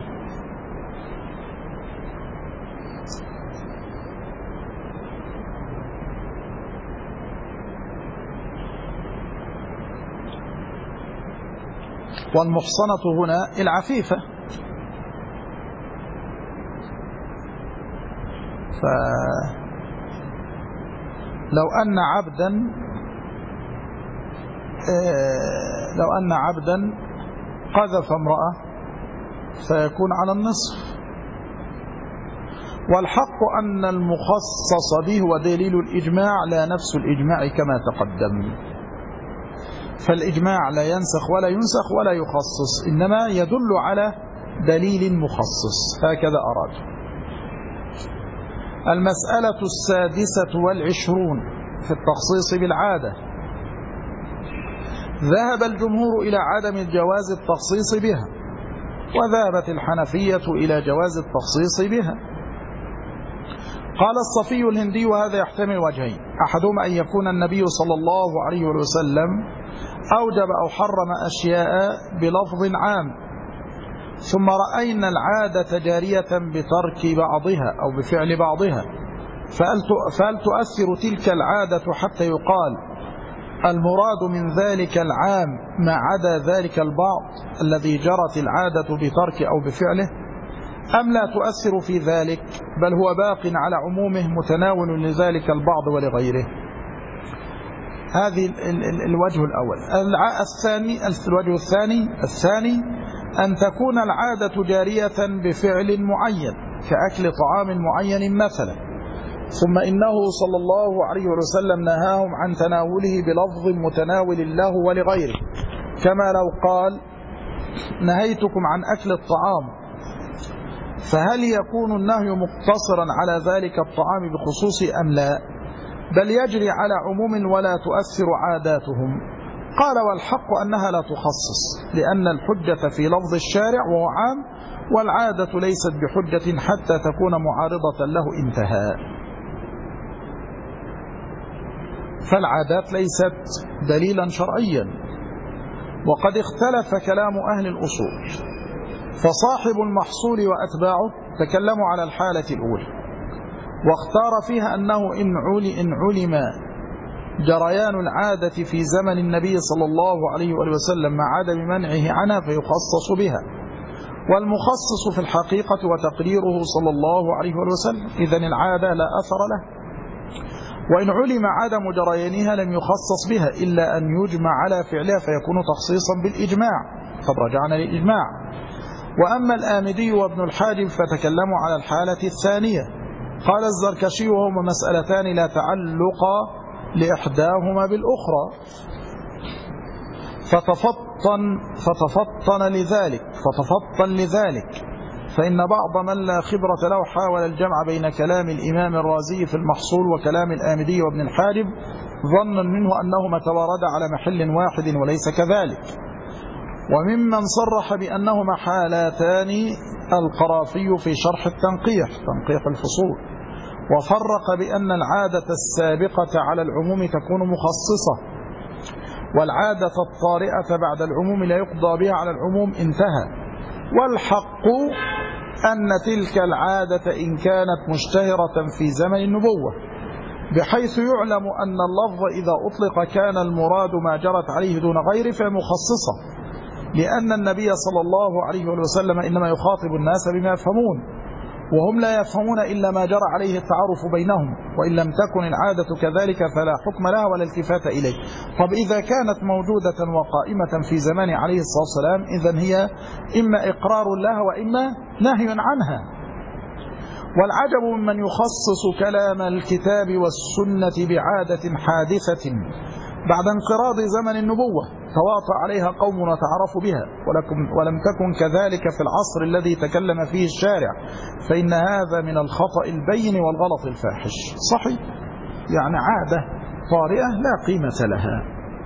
والمحصنة هنا العفيفة، فلو أن عبدا قذف امرأة فيكون على النصف. والحق أن المخصص به هو دليل الإجماع لا نفس الإجماع كما تقدم. فالإجماع لا ينسخ ولا ينسخ ولا يخصص، إنما يدل على دليل مخصص، هكذا أراد. المسألة 26 في التخصيص بالعادة. ذهب الجمهور إلى عدم جواز التخصيص بها، وذهبت الحنفية إلى جواز التخصيص بها. قال الصفي الهندي وهذا يحتمل وجهين: أحدهما أن يكون النبي صلى الله عليه وسلم أوجب أو حرم أشياء بلفظ عام، ثم رأينا العادة جارية بترك بعضها أو بفعل بعضها، فهل تؤثر تلك العادة حتى يقال المراد من ذلك العام ما عدا ذلك البعض الذي جرت العادة بترك أو بفعله، أم لا تؤثر في ذلك بل هو باق على عمومه متناول لذلك البعض ولغيره؟ هذه الوجه الأول. الوجه الثاني أن تكون العادة جارية بفعل معين كأكل طعام معين مثلا، ثم إنه صلى الله عليه وسلم نهاهم عن تناوله بلفظ متناول له ولغيره، كما لو قال نهيتكم عن أكل الطعام، فهل يكون النهي مقتصرا على ذلك الطعام بخصوص أم لا، بل يجري على عموم ولا تؤثر عاداتهم؟ قال والحق أنها لا تخصص، لأن الحجة في لفظ الشارع وهو عام، والعادة ليست بحجة حتى تكون معارضة له انتهى. فالعادات ليست دليلا شرعيا. وقد اختلف كلام أهل الأصول، فصاحب المحصول وأتباعه تكلموا على الحالة الأولى، واختار فيها أنه إن علم جريان العادة في زمن النبي صلى الله عليه وسلم مع عدم منعه عنها فيخصص بها، والمخصص في الحقيقة وتقريره صلى الله عليه وسلم، إذن العادة لا أثر له. وإن علم عدم جريانها لم يخصص بها إلا أن يجمع على فعلها فيكون تخصيصا بالإجماع، قد رجعنا للإجماع. وأما الآمدي وابن الحاجب فتكلموا على الحالة الثانية. قال الزركشي وهما مسألتان لا تعلق لإحداهما بالأخرى، فتفطن لذلك، فإن بعض من لا خبرة له حاول الجمع بين كلام الإمام الرازي في المحصول وكلام الآمدي وابن الحاجب ظنا منه أنهما تواردا على محل واحد وليس كذلك. وممن صرح بأنهما حالتان القرافي في شرح تنقيح الفصول، وفرق بأن العادة السابقة على العموم تكون مخصصة، والعادة الطارئة بعد العموم لا يقضى بها على العموم انتهى. والحق أن تلك العادة إن كانت مشتهرة في زمن النبوة بحيث يعلم أن اللفظ إذا أطلق كان المراد ما جرت عليه دون غيره فمخصصة، لأن النبي صلى الله عليه وسلم إنما يخاطب الناس بما يفهمون، وهم لا يفهمون إلا ما جرى عليه التعارف بينهم، وإن لم تكن العادة كذلك فلا حكم لها ولا التفات إليه. طب إذا كانت موجودة وقائمة في زمان عليه الصلاة والسلام إذن هي إما إقرار لها وإما نهي عنها. والعجب ممن يخصص كلام الكتاب والسنة بعادة حادثة بعد انقراض زمن النبوة تواطأ عليها قوم وتعرف بها، ولم تكن كذلك في العصر الذي تكلم فيه الشارع، فإن هذا من الخطأ البين والغلط الفاحش. صحيح، يعني عادة طارئة لا قيمة لها،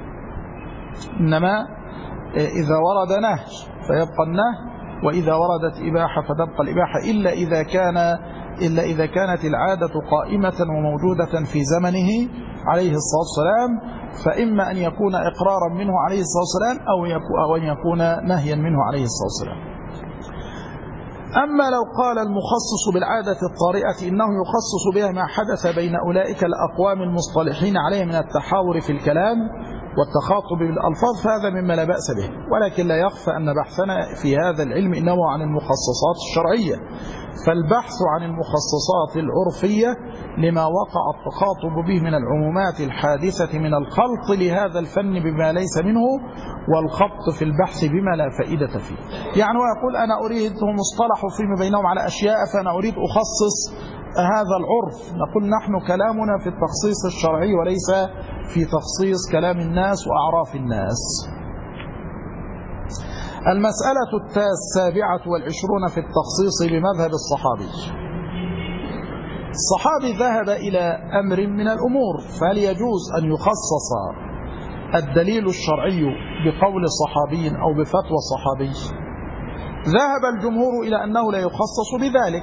إنما إذا ورد نهي فيبقى النهي، وإذا وردت إباحة فتبقى الإباحة، إلا إذا كانت العادة قائمة وموجودة في زمنه عليه الصلاة والسلام، فإما أن يكون إقرارا منه عليه الصلاة والسلام أو أن يكون نهيا منه عليه الصلاة والسلام. أما لو قال المخصص بالعادة الطارئة إنه يخصص بها ما حدث بين أولئك الأقوام المصطلحين عليه من التحاور في الكلام والتخاطب بالألفاظ فهذا مما لا بأس به، ولكن لا يخفى أن بحثنا في هذا العلم إنما عن المخصصات الشرعية، فالبحث عن المخصصات العرفية لما وقع التخاطب به من العمومات الحادثة من الخلط لهذا الفن بما ليس منه، والخبط في البحث بما لا فائدة فيه. يعني ويقول أنا أريد مصطلح فيما بينهم على أشياء فأنا أريد أخصص هذا العرف، نقول نحن كلامنا في التخصيص الشرعي وليس في تخصيص كلام الناس وأعراف الناس. المسألة 27 في التخصيص بمذهب الصحابي. الصحابي ذهب إلى أمر من الأمور، فهل يجوز أن يخصص الدليل الشرعي بقول صحابي أو بفتوى صحابي؟ ذهب الجمهور إلى أنه لا يخصص بذلك،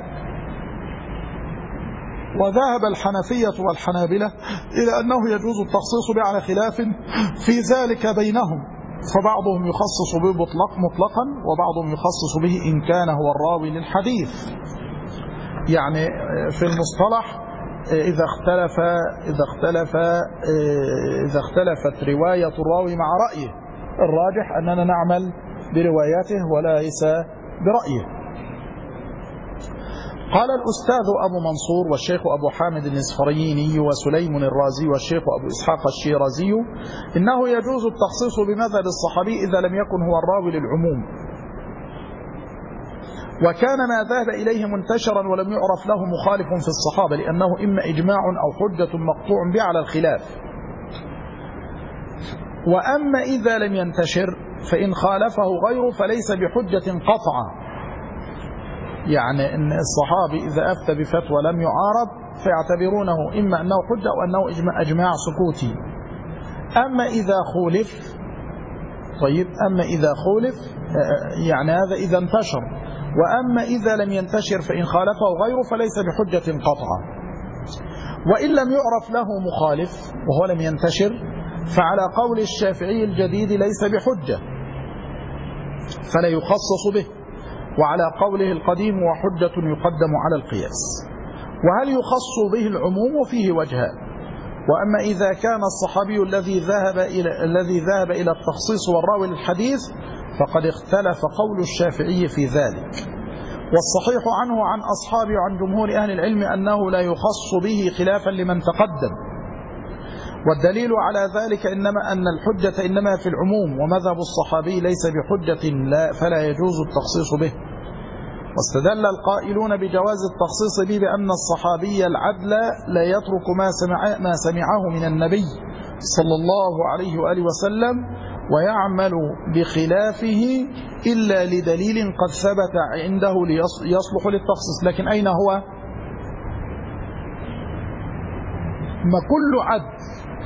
وذهب الحنفية والحنابلة إلى أنه يجوز التخصيص به على خلاف في ذلك بينهم، فبعضهم يخصص به مطلقا وبعضهم يخصص به إن كان هو الراوي للحديث. يعني في المصطلح إذا اختلفت رواية الراوي مع رأيه، الراجح أننا نعمل برواياته وليس برأيه. قال الأستاذ أبو منصور والشيخ أبو حامد الإصفريني وسليم الرازي والشيخ أبو إسحاق الشيرازي إنه يجوز التخصيص بمذهب الصحابي إذا لم يكن هو الراوي للعموم، وكان ما ذهب إليه منتشرا ولم يعرف له مخالف في الصحابة، لأنه إما إجماع أو حجة مقطوع به على الخلاف. وأما إذا لم ينتشر فإن خالفه غيره فليس بحجة قطعا، يعني إن الصحابي إذا أفتى بفتوى لم يعارض فيعتبرونه إما أنه حجة أو أنه إجماع سكوتي. أما إذا خولف، أما إذا خولف يعني هذا إذا انتشر، وأما إذا لم ينتشر فإن خالفه غيره فليس بحجة قطعا. وإن لم يعرف له مخالف وهو لم ينتشر فعلى قول الشافعي الجديد ليس بحجة فلا يخصص به، وعلى قوله القديم وحجة يقدم على القياس. وهل يخص به العموم؟ فيه وجهان. وأما إذا كان الصحابي الذي ذهب إلى التخصيص والراوي للحديث فقد اختلف قول الشافعي في ذلك، والصحيح عنه عن أصحابه وعن جمهور أهل العلم أنه لا يخص به خلافا لمن تقدم. والدليل على ذلك إنما أن الحجة إنما في العموم، ومذهب الصحابي ليس بحجة فلا يجوز التخصيص به. واستدل القائلون بجواز التخصيص به بأن الصحابي العدل لا يترك ما سمعه من النبي صلى الله عليه وآله وسلم ويعمل بخلافه إلا لدليل قد ثبت عنده ليصلح للتخصيص. لكن أين هو؟ ما كل عدل،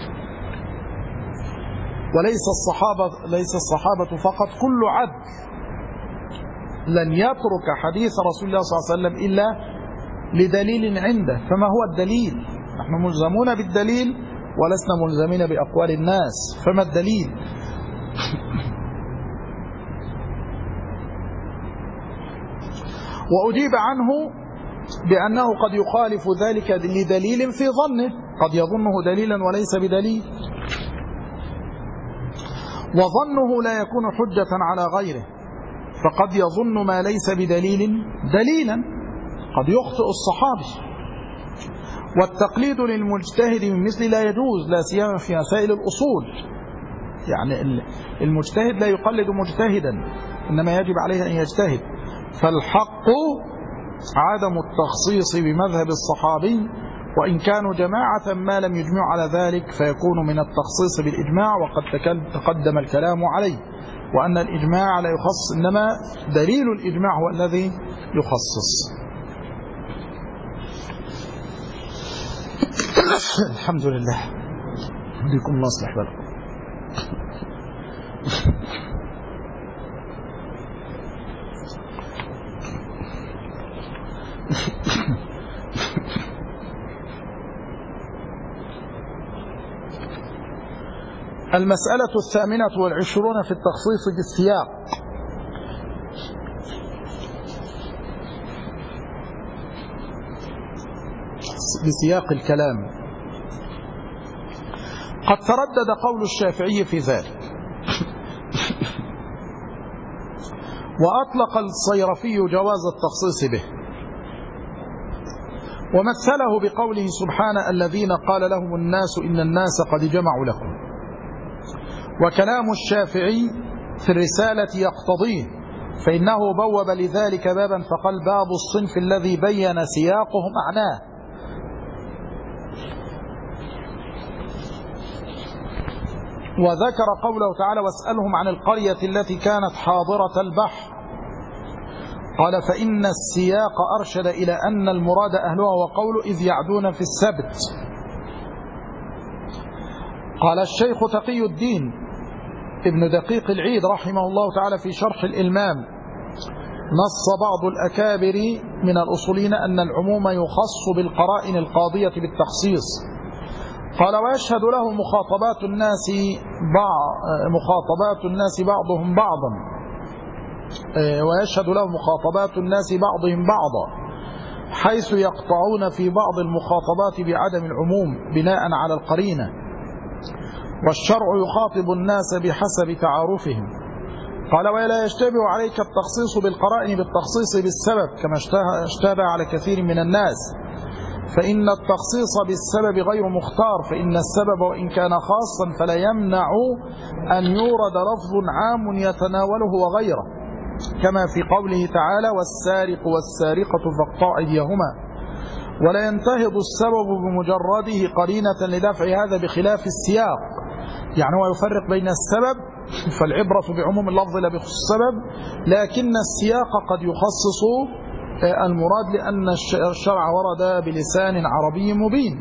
وليس الصحابة فقط، كل عدل لن يترك حديث رسول الله صلى الله عليه وسلم إلا لدليل عنده. فما هو الدليل؟ نحن ملزمون بالدليل ولسنا ملزمين بأقوال الناس، فما الدليل؟ وأجيب عنه بأنه قد يخالف ذلك لدليل في ظنه، قد يظنه دليلا وليس بدليل، وظنه لا يكون حجة على غيره، فقد يظن ما ليس بدليل دليلا، قد يخطئ الصحابي. والتقليد للمجتهد من مثل لا يجوز، لا سيما في مسائل الأصول. يعني المجتهد لا يقلد مجتهدا، إنما يجب عليه أن يجتهد. فالحق عدم التخصيص بمذهب الصحابي، وإن كانوا جماعة ما لم يجمعوا على ذلك فيكون من التخصيص بالإجماع، وقد تقدم الكلام عليه، وأن الإجماع لا يخص، إنما دليل الإجماع هو الذي يخصص. الحمد لله، بكم الله يصلح بالكم. المسألة 28 في التخصيص بالسياق. بسياق الكلام. قد تردد قول الشافعي في ذلك، وأطلق الصيرفي جواز التخصيص به، ومثله بقوله سبحانه الذين قال لهم الناس إن الناس قد جمعوا لكم. وكلام الشافعي في الرسالة يقتضيه، فإنه بوب لذلك بابا فقال باب الصنف الذي بين سياقه معناه. وذكر قوله تعالى واسألهم عن القرية التي كانت حاضرة البحر قال فإن السياق أرشد إلى أن المراد أهلها وقوله إذ يعدون في السبت. قال الشيخ تقي الدين ابن دقيق العيد رحمه الله تعالى في شرح الإلمام: نص بعض الأكابر من الأصولين أن العموم يخص بالقرائن القاضية بالتخصيص. قال ويشهد له مخاطبات الناس بعضهم بعضا، ويشهد له مخاطبات الناس بعضهم بعضا، حيث يقطعون في بعض المخاطبات بعدم العموم بناء على القرينة، والشرع يخاطب الناس بحسب تعارفهم. قال ولا يشتبه عليك التخصيص بالقرائن بالتخصيص بالسبب كما اشتبه على كثير من الناس، فإن التخصيص بالسبب غير مختار، فإن السبب وإن كان خاصا فلا يمنع أن يورد لفظ عام يتناوله وغيره، كما في قوله تعالى والسارق والسارقة فاقطعوا أيديهما، ولا ينتهض السبب بمجرده قرينة لدفع هذا بخلاف السياق. يعني هو يفرق بين السبب فالعبرة بعموم اللفظ لا بخصوص السبب، لكن السياق قد يخصص المراد لأن الشرع ورد بلسان عربي مبين،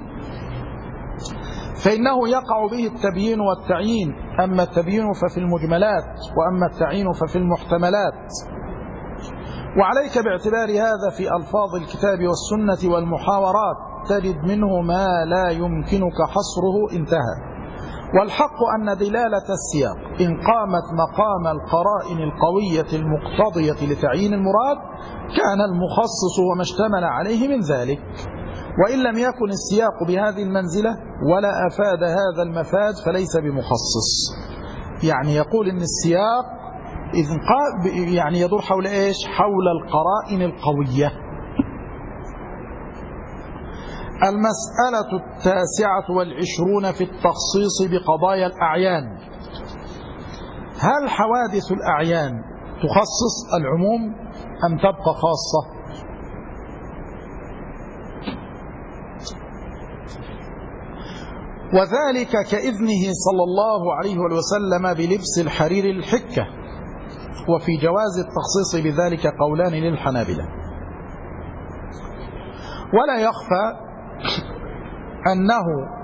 فإنه يقع به التبيين والتعيين، أما التبيين ففي المجملات وأما التعيين ففي المحتملات. وعليك باعتبار هذا في ألفاظ الكتاب والسنة والمحاورات تجد منه ما لا يمكنك حصره. انتهى. والحق أن دلالة السياق إن قامت مقام القرائن القوية المقتضية لتعيين المراد كان المخصص وما اشتمل عليه من ذلك، وإن لم يكن السياق بهذه المنزلة ولا أفاد هذا المفاد فليس بمخصص. يعني يقول إن السياق يعني يدور حول إيش؟ حول القرائن القوية. المسألة 29 في التخصيص بقضايا الأعيان: هل حوادث الأعيان تخصص العموم أم تبقى خاصة؟ وذلك كإذنه صلى الله عليه وسلم بلبس الحرير الحكة، وفي جواز التخصيص بذلك قولان للحنابلة. ولا يخفى أنه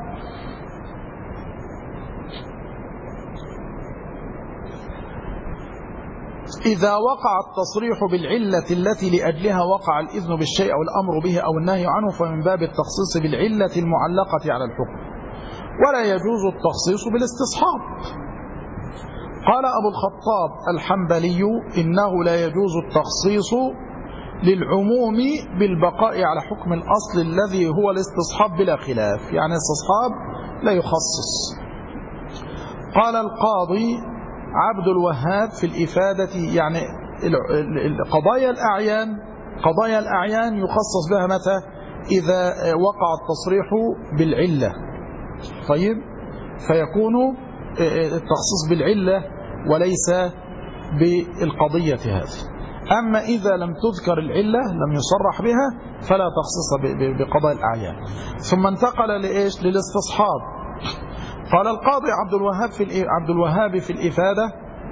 إذا وقع التصريح بالعلة التي لأجلها وقع الإذن بالشيء أو الأمر به أو النهي عنه فمن باب التخصيص بالعلة المعلقة على الحكم، ولا يجوز التخصيص بالاستصحاب. قال أبو الخطاب الحنبلي إنه لا يجوز التخصيص للعموم بالبقاء على حكم الأصل الذي هو الاستصحاب بلا خلاف، يعني الاستصحاب لا يخصص. قال القاضي عبد الوهاب في الإفادة يعني قضايا الأعيان يخصص بها متى؟ إذا وقع التصريح بالعلة، طيب، فيكون التخصيص بالعلة وليس بالقضية هذه. أما إذا لم تذكر العلة لم يصرح بها فلا تخصص بقضاء الأعيان. ثم انتقل لإيش؟ للاستصحاب. قال القاضي عبد الوهاب في الإفادة: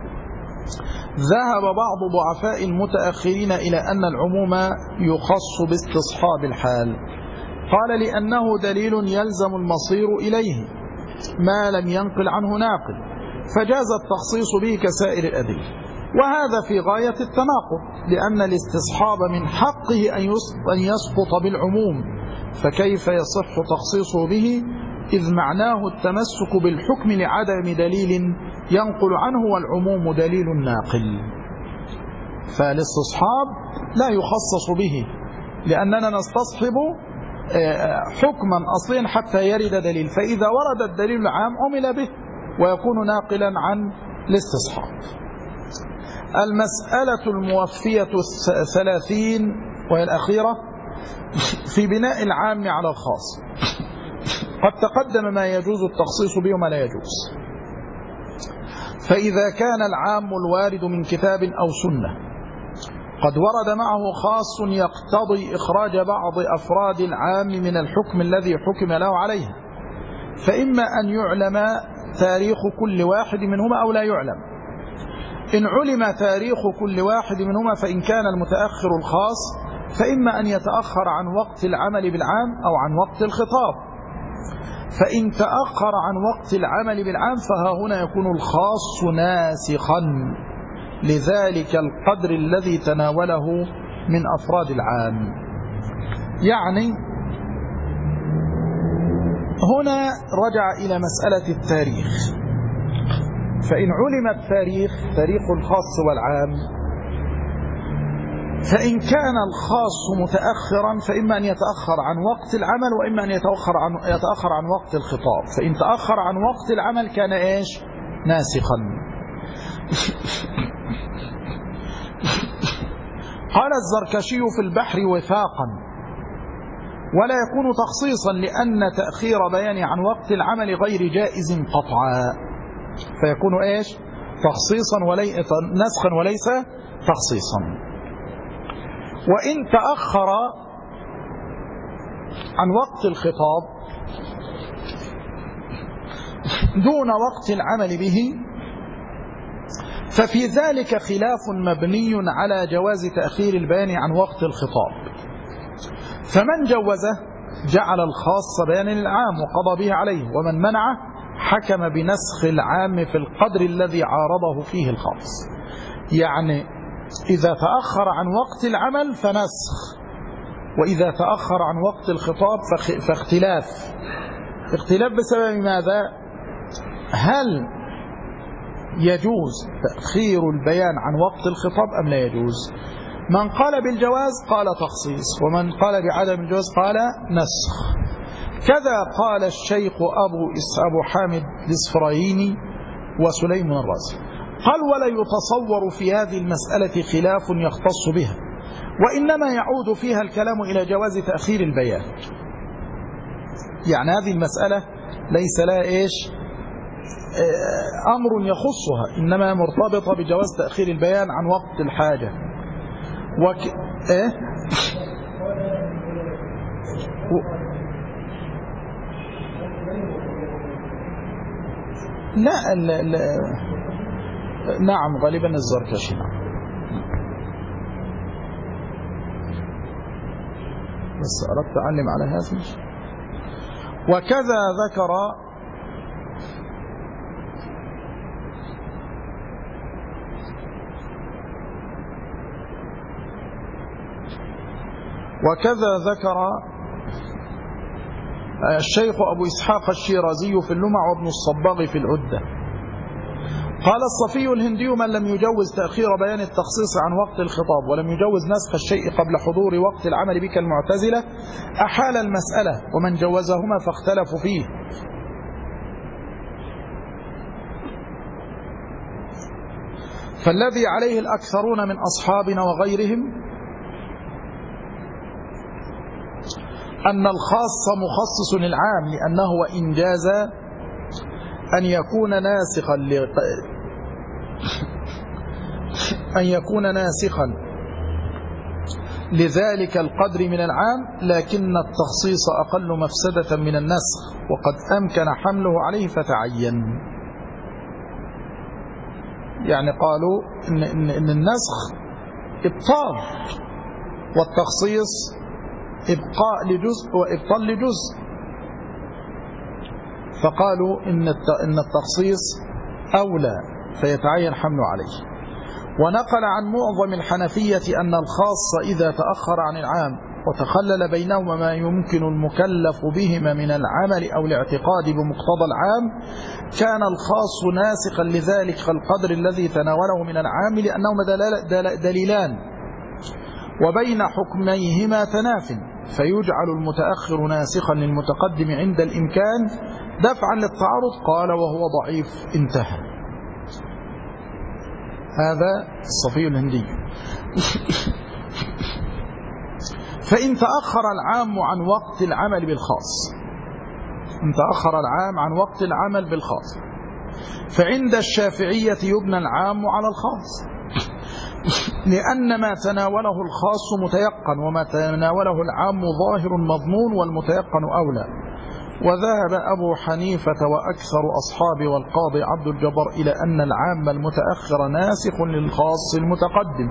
ذهب بعض ضعفاء المتأخرين إلى أن العموم يخص باستصحاب الحال. قال لأنه دليل يلزم المصير إليه ما لم ينقل عنه ناقل، فجاز التخصيص به كسائر الأدلة، وهذا في غاية التناقض، لأن الاستصحاب من حقه أن يسقط بالعموم، فكيف يصح تخصيصه به إذ معناه التمسك بالحكم لعدم دليل ينقل عنه والعموم دليل ناقل. فالاستصحاب لا يخصص به لأننا نستصحب حكما أصليا حتى يرد دليل، فإذا ورد الدليل العام عمل به ويكون ناقلا عن الاستصحاب. المسألة الموفية 30 وهي الأخيرة في بناء العام على الخاص. قد تقدم ما يجوز التخصيص به وما لا يجوز. فإذا كان العام الوارد من كتاب أو سنة قد ورد معه خاص يقتضي إخراج بعض أفراد العام من الحكم الذي حكم له عليها، فإما أن يعلم تاريخ كل واحد منهما أو لا يعلم. إن علم تاريخ كل واحد منهما فإن كان المتأخر الخاص فإما أن يتأخر عن وقت العمل بالعام أو عن وقت الخطاب. فإن تأخر عن وقت العمل بالعام فها هنا يكون الخاص ناسخا لذلك القدر الذي تناوله من أفراد العام. يعني هنا رجع إلى مسألة التاريخ. فإن علم التاريخ تاريخ الخاص والعام فإن كان الخاص متأخرا فإما أن يتأخر عن وقت العمل وإما أن يتأخر عن وقت الخطاب. فإن تأخر عن وقت العمل كان إيش؟ ناسخا. قال الزركشي في البحر وفاقا ولا يكون تخصيصا لأن تأخير بيان عن وقت العمل غير جائز قطعا، فيكون إيش؟ تخصيصا نسخا وليس تخصيصا. وإن تأخر عن وقت الخطاب دون وقت العمل به ففي ذلك خلاف مبني على جواز تأخير البيان عن وقت الخطاب. فمن جوزه جعل الخاص بيانا للعام وقضى به عليه، ومن منعه حكم بنسخ العام في القدر الذي عارضه فيه الخاص. يعني إذا تأخر عن وقت العمل فنسخ، وإذا تأخر عن وقت الخطاب فاختلاف. اختلاف بسبب ماذا؟ هل يجوز تأخير البيان عن وقت الخطاب أم لا يجوز؟ من قال بالجواز قال تخصيص، ومن قال بعدم الجواز قال نسخ. كذا قال الشيخ أبو حامد الإسفرايني وسليم الرازي. قال ولا يتصور في هذه المسألة خلاف يختص بها، وإنما يعود فيها الكلام إلى جواز تأخير البيان. يعني هذه المسألة ليس لها إيش؟ أمر يخصها، إنما مرتبطة بجواز تأخير البيان عن وقت الحاجة. نعم غالبا الزركشي. بس أردت أعلم على هذا. وكذا ذكر الشيخ أبو إسحاق الشيرازي في اللمع وابن الصباغ في العدة. قال الصفي الهندي من لم يجوز تأخير بيان التخصيص عن وقت الخطاب ولم يجوز نسخ الشيء قبل حضور وقت العمل بك المعتزلة أحال المسألة، ومن جوزهما فاختلفوا فيه. فالذي عليه الأكثرون من أصحابنا وغيرهم أن الخاص مخصص للعام، لأنه وإن جاز أن يكون ناسخا لذلك القدر من العام، لكن التخصيص أقل مفسدة من النسخ وقد أمكن حمله عليه فتعين. يعني قالوا إن النسخ إبطال والتخصيص إبقاء لجزء وإبطال لجزء، فقالوا إن التخصيص أولى فيتعين حمله عليه. ونقل عن معظم الحنفية أن الخاص إذا تأخر عن العام وتخلل بينهما ما يمكن المكلف بهما من العمل أو الاعتقاد بمقتضى العام كان الخاص ناسخا لذلك القدر الذي تناوله من العام، لأنهما دليلان وبين حكميهما تناف، فيجعل المتأخر ناسخا للمتقدم عند الإمكان دفعا للتعارض. قال وهو ضعيف. انتهى. هذا الصفي الهندي. فإن تأخر العام عن وقت العمل بالخاص، إن تأخر العام عن وقت العمل بالخاص فعند الشافعية يبنى العام على الخاص، لأن ما تناوله الخاص متيقن وما تناوله العام ظاهر مضمون والمتيقن أولى. وذهب أبو حنيفة وأكثر أصحابه والقاضي عبد الجبار إلى أن العام المتأخر ناسخ للخاص المتقدم.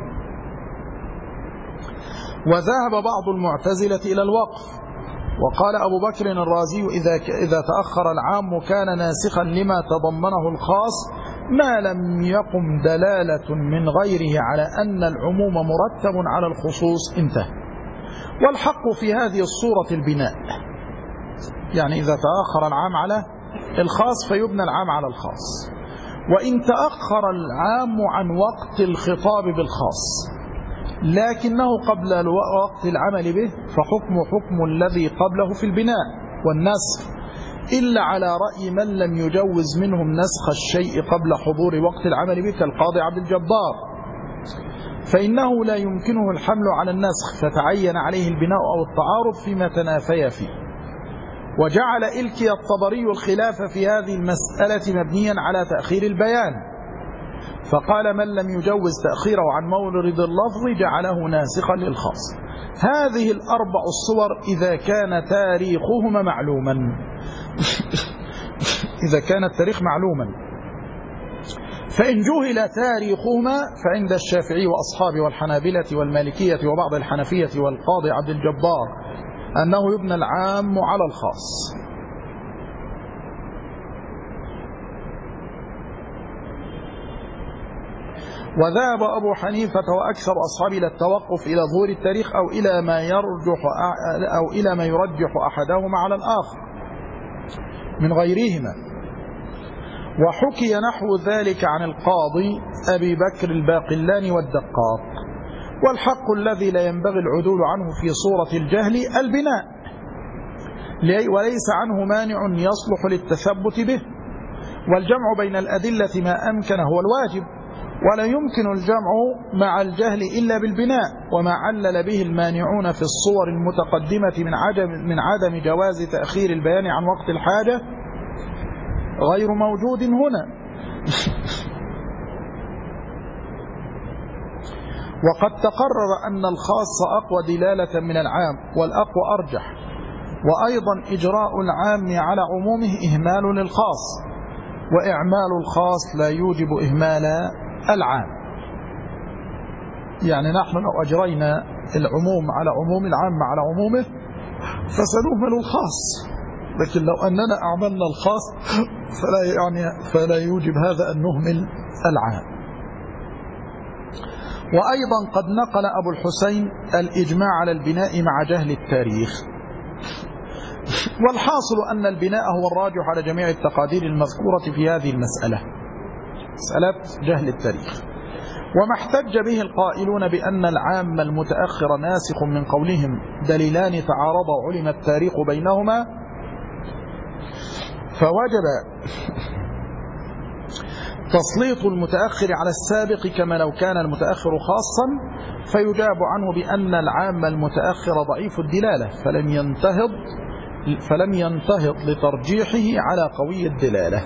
وذهب بعض المعتزلة إلى الوقف، وقال أبو بكر الرازي إذا تأخر العام كان ناسخا لما تضمنه الخاص ما لم يقم دلالة من غيره على أن العموم مرتب على الخصوص، انتهى. والحق في هذه الصورة البناء، يعني إذا تأخر العام على الخاص فيبنى العام على الخاص، وإن تأخر العام عن وقت الخطاب بالخاص لكنه قبل وقت العمل به فحكم الذي قبله في البناء والنسخ، إلا على رأي من لم يجوز منهم نسخ الشيء قبل حضور وقت العمل به كالقاضي عبد الجبار، فإنه لا يمكنه الحمل على النسخ فتعين عليه البناء أو التعارض فيما تنافيا فيه. وجعل إلكي الطبري الخلاف في هذه المسألة مبنيا على تأخير البيان، فقال من لم يجوز تأخيره عن مورد اللفظ جعله ناسخا للخاص. هذه الأربع الصور إذا كان تاريخهما معلوما إذا كان التاريخ معلوما، فإن جهل تاريخهما فعند الشافعي وأصحابه والحنابلة والمالكية وبعض الحنفية والقاضي عبد الجبار أنه يبنى العام على الخاص. وذهب أبو حنيفة وأكثر أصحابه إلى التوقف إلى ظهور التاريخ أو إلى ما يرجح أحدهما على الآخر من غيرهما. وحكي نحو ذلك عن القاضي أبي بكر الباقلاني والدقاق. والحق الذي لا ينبغي العدول عنه في صورة الجهل البناء، وليس عنه مانع يصلح للتثبت به، والجمع بين الأدلة ما أمكن هو الواجب، ولا يمكن الجمع مع الجهل إلا بالبناء. وما علل به المانعون في الصور المتقدمة من عدم جواز تأخير البيان عن وقت الحاجة غير موجود هنا. وقد تقرر أن الخاص أقوى دلالة من العام، والأقوى أرجح. وأيضا إجراء العام على عمومه إهمال للخاص، وإعمال الخاص لا يوجب إهمال العام. يعني نحن لو أجرينا العموم على عموم العام على عمومه فسنهمل الخاص، لكن لو أننا أعملنا الخاص فلا يوجب هذا أن نهمل العام. وأيضا قد نقل أبو الحسين الإجماع على البناء مع جهل التاريخ. والحاصل أن البناء هو الراجح على جميع التقادير المذكورة في هذه المسألة، مسألة جهل التاريخ. وما احتج به القائلون بأن العام المتأخر ناسخ من قولهم دليلان تعارضا وعلم التاريخ بينهما، فوجب تسليط المتأخر على السابق كما لو كان المتأخر خاصا، فيجاب عنه بأن العام المتأخر ضعيف الدلالة فلم ينتهض لترجيحه على قوي الدلالة.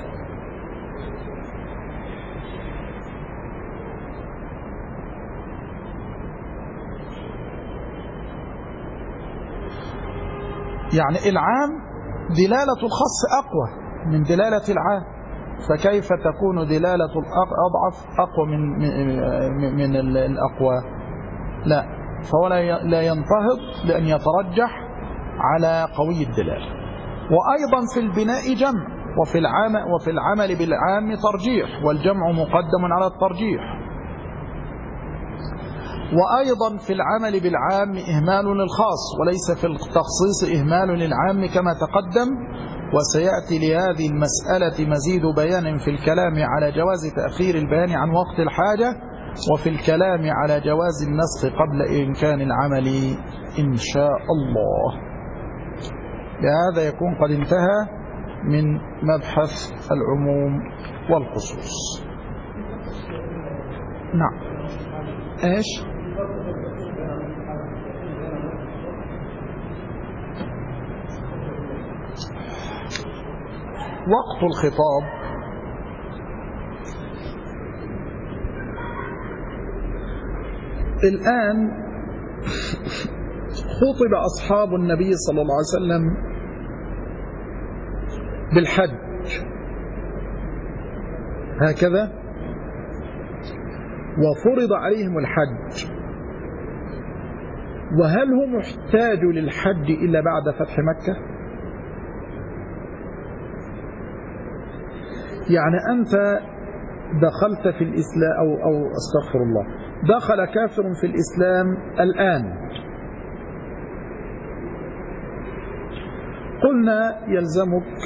يعني العام دلالة الخاص أقوى من دلالة العام، فكيف تكون دلالة الأضعف أقوى من الأقوى؟ لا، فهو لا ينتهض لأن يترجح على قوي الدلالة. وأيضا في البناء جمع، وفي العمل بالعام ترجيح، والجمع مقدم على الترجيح. وأيضا في العمل بالعام إهمال للخاص، وليس في التخصيص إهمال للعام كما تقدم. وسيأتي لهذه المسألة مزيد بيان في الكلام على جواز تأخير البيان عن وقت الحاجة، وفي الكلام على جواز النسخ قبل إمكان العمل إن شاء الله. بهذا يكون قد انتهى من مبحث العموم والخصوص. نعم. ايش؟ وقت الخطاب الآن خطب أصحاب النبي صلى الله عليه وسلم بالحج هكذا، وفرض عليهم الحج، وهل هم احتاجوا للحج إلا بعد فتح مكة؟ يعني أنت دخلت في الإسلام أو أستغفر الله، دخل كافر في الإسلام الآن، قلنا يلزمك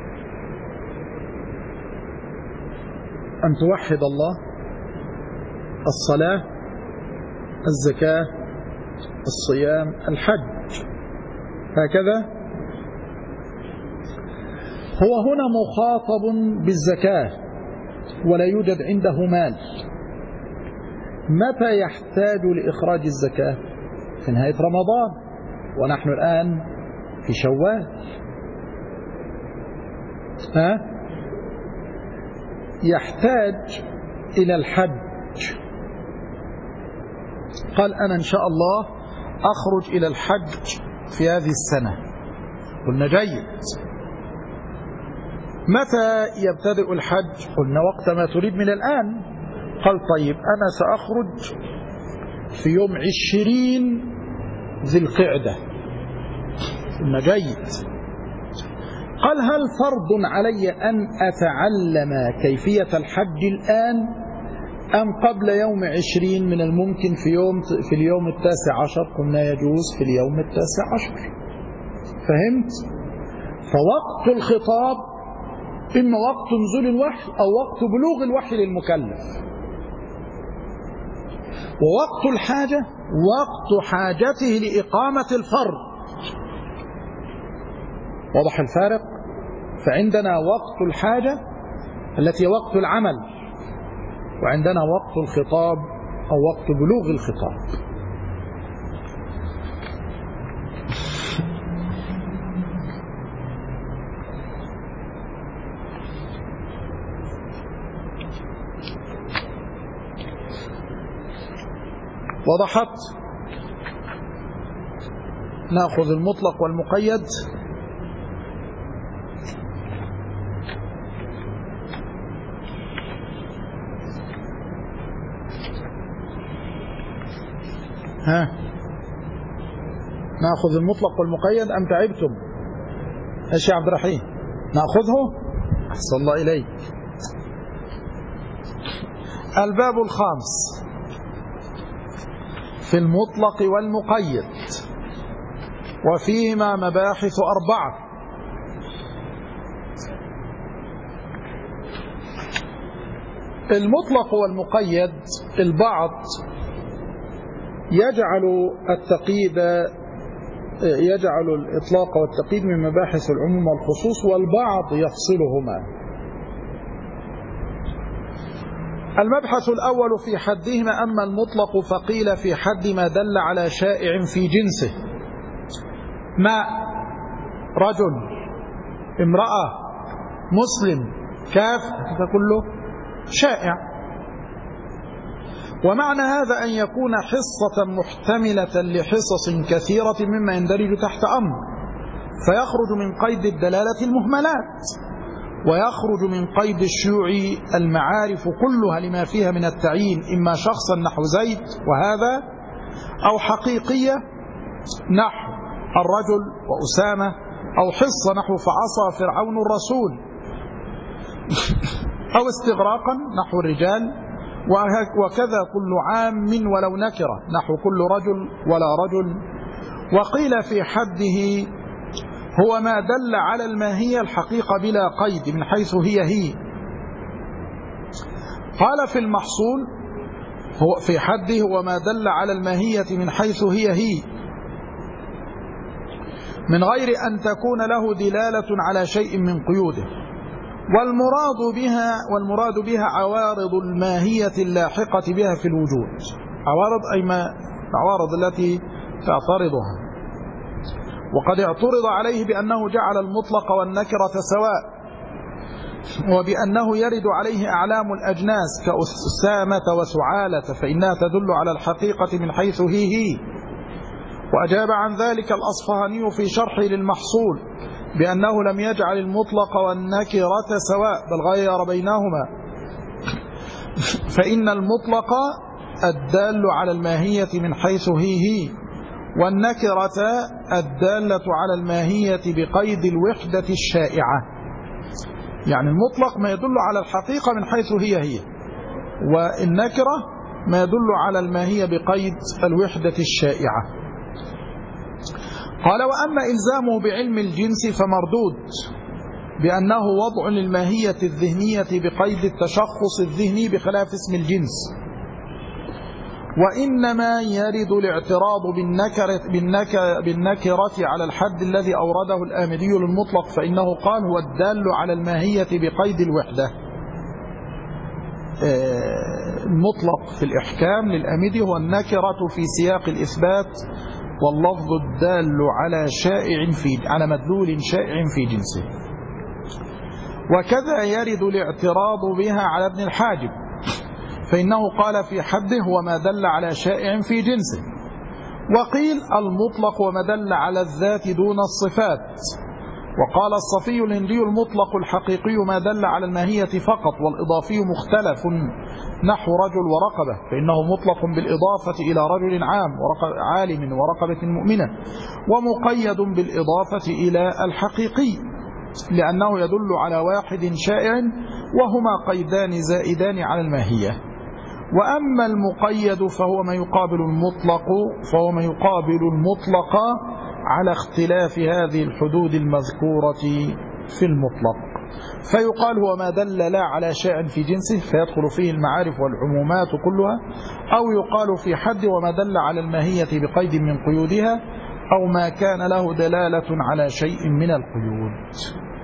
أن توحد الله، الصلاة، الزكاة، الصيام، الحج، هكذا. هو هنا مخاطب بالزكاة ولا يوجد عنده مال، متى يحتاج لإخراج الزكاة؟ في نهاية رمضان، ونحن الآن في شوال. يحتاج إلى الحج، قال أنا إن شاء الله أخرج إلى الحج في هذه السنة، قلنا جيد. متى يبتدئ الحج؟ قلنا وقت ما تريد من الآن. قال طيب أنا سأخرج في يوم 20 ذي القعدة، قلنا جيد. قال هل فرض علي أن أتعلم كيفية الحج الآن أم قبل يوم 20 من الممكن في اليوم 19؟ قلنا يجوز في اليوم 19. فهمت؟ فوقت الخطاب إما وقت نزول الوحي أو وقت بلوغ الوحي للمكلف، ووقت الحاجة وقت حاجته لإقامة الفرض. واضح الفارق؟ فعندنا وقت الحاجة التي وقت العمل، وعندنا وقت الخطاب أو وقت بلوغ الخطاب. وضحت؟ نأخذ المطلق والمقيد. نأخذ المطلق والمقيد أم تعبتم؟ ايش يا عبد الرحيم؟ نأخذه؟ أحسن الله إليك. الباب الخامس في المطلق والمقيد، وفيهما مباحث 4. المطلق والمقيد البعض يجعل الإطلاق والتقييد من مباحث العموم والخصوص، والبعض يفصلهما. المبحث الأول في حدهما. أما المطلق فقيل في حد ما دل على شائع في جنسه، ماء، رجل، امرأة، مسلم، كافر، هذا كله شائع. ومعنى هذا أن يكون حصة محتملة لحصص كثيرة مما يندرج تحت أمر، فيخرج من قيد الدلالة المهملات، ويخرج من قيد الشيوع المعارف كلها لما فيها من التعيين، إما شخصا نحو زيد وهذا، أو حقيقية نحو الرجل وأسامة، أو حصة نحو فعصى فرعون الرسول، أو استغراقا نحو الرجال، وكذا كل عام ولو نكرة نحو كل رجل ولا رجل. وقيل في حده هو ما دل على الماهية الحقيقة بلا قيد من حيث هي. قال في المحصول هو في حده هو ما دل على الماهية من حيث هي من غير أن تكون له دلالة على شيء من قيوده. والمراد بها عوارض الماهية اللاحقة بها في الوجود. عوارض أي عوارض التي تعترضها. وقد اعترض عليه بأنه جعل المطلق والنكرة سواء، وبأنه يرد عليه أعلام الأجناس كأسامة وسعالة، فإنها تدل على الحقيقة من حيث هي. وأجاب عن ذلك الأصفهاني في شرحه للمحصول بأنه لم يجعل المطلق والنكرة سواء بل غير بينهما، فإن المطلق الدال على الماهية من حيث هي، والنكرة الدالة على الماهية بقيد الوحدة الشائعة. يعني المطلق ما يدل على الحقيقة من حيث هي، والنكرة ما يدل على الماهية بقيد الوحدة الشائعة. قال: وأما إلزامه بعلم الجنس فمردود، بأنه وضع للماهية الذهنية بقيد التشخص الذهني بخلاف اسم الجنس. وإنما يرد الاعتراض بالنكرة على الحد الذي أورده الآمدي للمطلق، فإنه قال: هو الدال على الماهية بقيد الوحدة. المطلق في الإحكام للآمدي هو النكرة في سياق الإثبات، واللفظ الدال على مدلول شائع في جنسه. وكذا يرد الاعتراض بها على ابن الحاجب، فإنه قال في حده: هو ما دل على شائع في جنسه. وقيل: المطلق وما دل على الذات دون الصفات. وقال الصفي الهندي: المطلق الحقيقي ما دل على الماهية فقط، والإضافي مختلف نحو رجل ورقبة، فإنه مطلق بالإضافة إلى رجل عالم ورقبة مؤمنة، ومقيد بالإضافة إلى الحقيقي لأنه يدل على واحد شائع، وهما قيدان زائدان على الماهية. وأما المقيد فهو ما يقابل المطلق على اختلاف هذه الحدود المذكورة في المطلق، فيقال هو ما دل لا على شيء في جنسه فيدخل فيه المعارف والعمومات كلها، أو يقال في حد وما دل على الماهية بقيد من قيودها، أو ما كان له دلالة على شيء من القيود.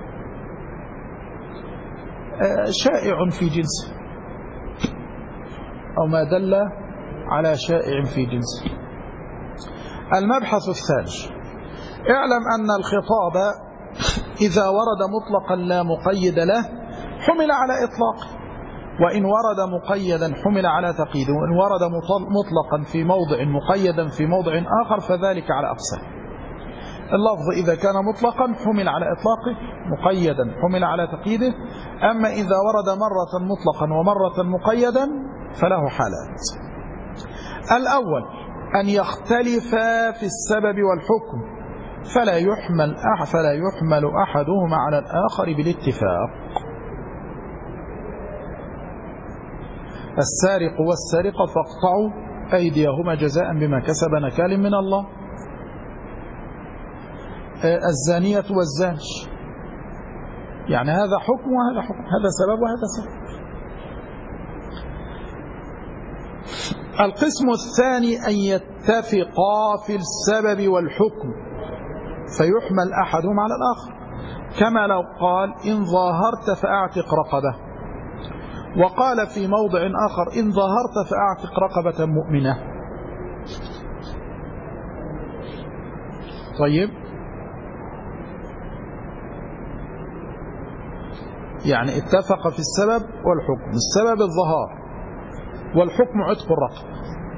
شائع في جنسه أو ما دل على شائع في جنسه. المبحث الثالث: اعلم أن الخطاب إذا ورد مطلقا لا مقيد له حمل على إطلاقه، وإن ورد مقيدا حمل على تقييده، وإن ورد مطلقا في موضع مقيدا في موضع آخر فذلك على أقسام. اللفظ إذا كان مطلقا حمل على إطلاقه، مقيدا حمل على تقييده. أما إذا ورد مرة مطلقا ومرة مقيدا فله حالات. الأول: أن يختلف في السبب والحكم فلا يحمل أحدهما على الآخر بالاتفاق. السارق والسارقة فاقطعوا أيديهما جزاء بما كسب نكال من الله. الزانية والزاني، يعني هذا حكم وهذا حكم، هذا سبب وهذا سبب. القسم الثاني: أن يتفقا في السبب والحكم فيحمل أحدهما على الآخر، كما لو قال: إن ظاهرت فأعتق رقبة، وقال في موضع آخر: إن ظاهرت فأعتق رقبة مؤمنة. طيب، يعني اتفق في السبب والحكم. السبب الظهار، والحكم عتق الرقبة.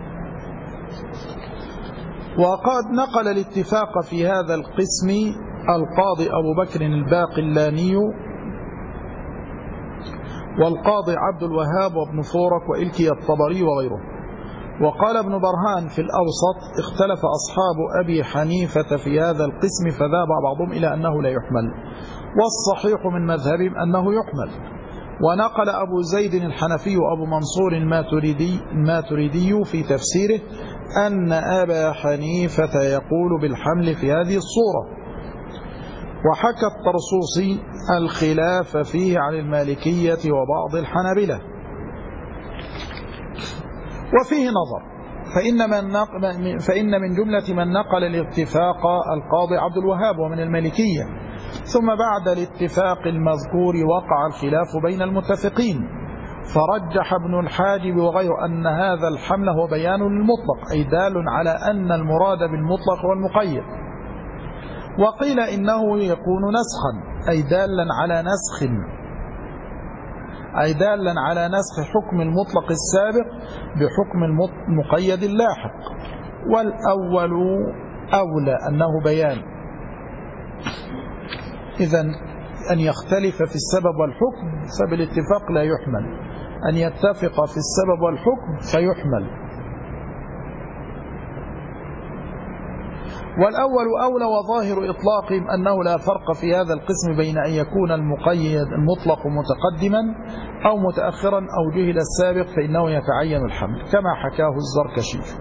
وقد نقل الاتفاق في هذا القسم القاضي أبو بكر الباقلاني والقاضي عبد الوهاب وابن فورك وإلكي الطبري وغيره. وقال ابن برهان في الأوسط: اختلف أصحاب أبي حنيفة في هذا القسم فذهب بعضهم إلى أنه لا يحمل، والصحيح من مذهبهم أنه يحمل. ونقل أبو زيد الحنفي وأبو منصور الماتريدي في تفسيره أن أبا حنيفة يقول بالحمل في هذه الصورة. وحكى الطرسوسي الخلاف فيه عن المالكية وبعض الحنابلة. وفيه نظر، فإن من جملة من نقل الاتفاق القاضي عبد الوهاب ومن المالكية، ثم بعد الاتفاق المذكور وقع الخلاف بين المتفقين، فرجح ابن الحاجب وغيره أن هذا الحمل هو بيان للمطلق، أي دال على أن المراد بالمطلق والمقيد. وقيل إنه يكون نسخا، أي دالا على نسخ حكم المطلق السابق بحكم المقيد اللاحق، والأول أولى أنه بيان. إذن أن يختلف في السبب والحكم فبالاتفاق لا يحمل، أن يتفق في السبب والحكم فيحمل. والأول أولى، وظاهر إطلاقهم أنه لا فرق في هذا القسم بين أن يكون المقيد المطلق متقدما أو متأخرا أو جهل السابق، فإنه يتعين الحمل كما حكاه الزركشي.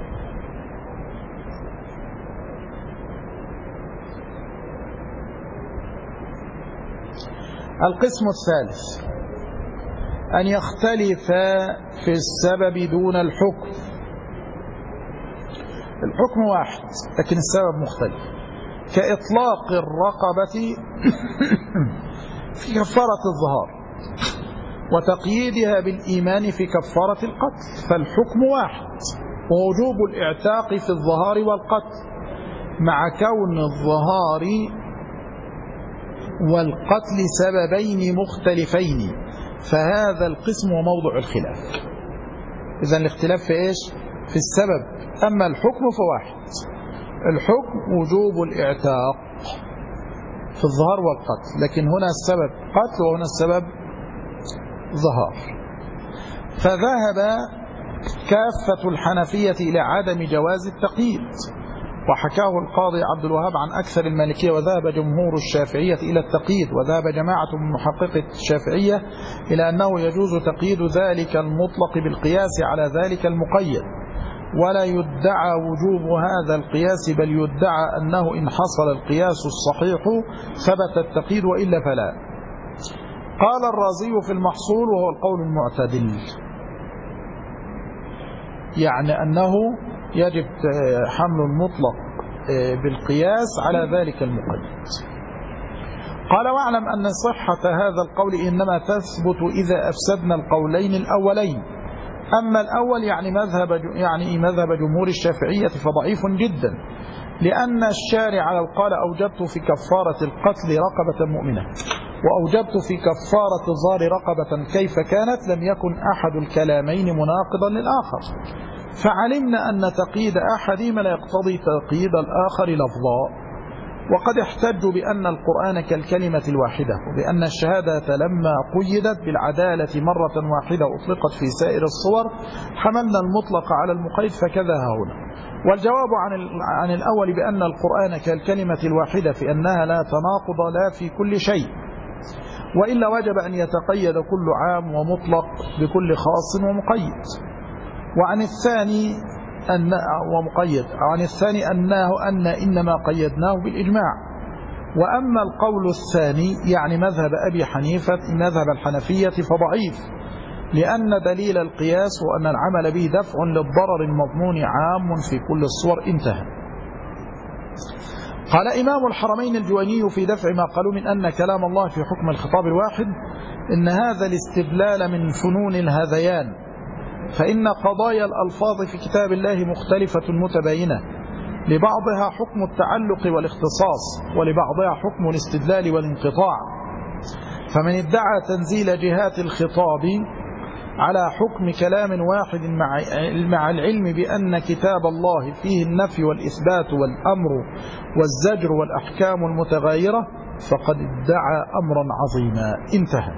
القسم الثالث أن يختلف في السبب دون الحكم. الحكم واحد لكن السبب مختلف، كإطلاق الرقبة في كفارة الظهار وتقييدها بالإيمان في كفارة القتل، فالحكم واحد، ووجوب الاعتاق في الظهار والقتل، مع كون الظهار والقتل سببين مختلفين، فهذا القسم وموضع الخلاف. إذن الاختلاف في إيش؟ في السبب. أما الحكم فواحد، الحكم وجوب الاعتاق في الظهار والقتل، لكن هنا السبب قتل وهنا السبب ظهار. فذهب كافة الحنفية إلى عدم جواز التقييد، وحكاه القاضي عبد الوهاب عن أكثر المالكية، وذهب جمهور الشافعية إلى التقييد، وذهب جماعة من محققي الشافعية إلى أنه يجوز تقييد ذلك المطلق بالقياس على ذلك المقيد، ولا يدعى وجوب هذا القياس، بل يدعى أنه إن حصل القياس الصحيح ثبت التقييد وإلا فلا. قال الرازي في المحصول وهو القول المعتدل، يعني أنه يجب حمل المطلق بالقياس على ذلك المقيد. قال واعلم أن صحة هذا القول إنما تثبت إذا أفسدنا القولين الأولين. أما الأول يعني مذهب جمهور الشافعية فضعيف جدا، لأن الشارع لو قال أوجبت في كفارة القتل رقبة مؤمنة وأوجبت في كفارة الظهار رقبة كيف كانت لم يكن أحد الكلامين مناقضا للآخر، فعلمنا أن تقييد أحدهما لا يقتضي تقييد الآخر لفظا. وقد احتجوا بأن القرآن كالكلمة الواحدة، وبأن الشهادة لما قيدت بالعدالة مرة واحدة أطلقت في سائر الصور حملنا المطلق على المقيد، فكذا هنا. والجواب عن الأول بأن القرآن كالكلمة الواحدة في أنها لا تناقض لا في كل شيء، وإلا وجب أن يتقيد كل عام ومطلق بكل خاص ومقيد. وعن الثاني أن إنما قيدناه بالإجماع. وأما القول الثاني يعني مذهب أبي حنيفة مذهب الحنفية فضعيف، لأن دليل القياس وأن العمل به دفع للضرر المضمون عام في كل الصور. انتهى. قال إمام الحرمين الجويني في دفع ما قالوا من أن كلام الله في حكم الخطاب الواحد إن هذا الاستدلال من فنون الهذيان، فإن قضايا الألفاظ في كتاب الله مختلفة متباينة، لبعضها حكم التعلق والاختصاص ولبعضها حكم الاستدلال والانقطاع. فمن ادعى تنزيل جهات الخطاب على حكم كلام واحد مع العلم بأن كتاب الله فيه النفي والإثبات والأمر والزجر والأحكام المتغايرة فقد ادعى أمرا عظيما. انتهى.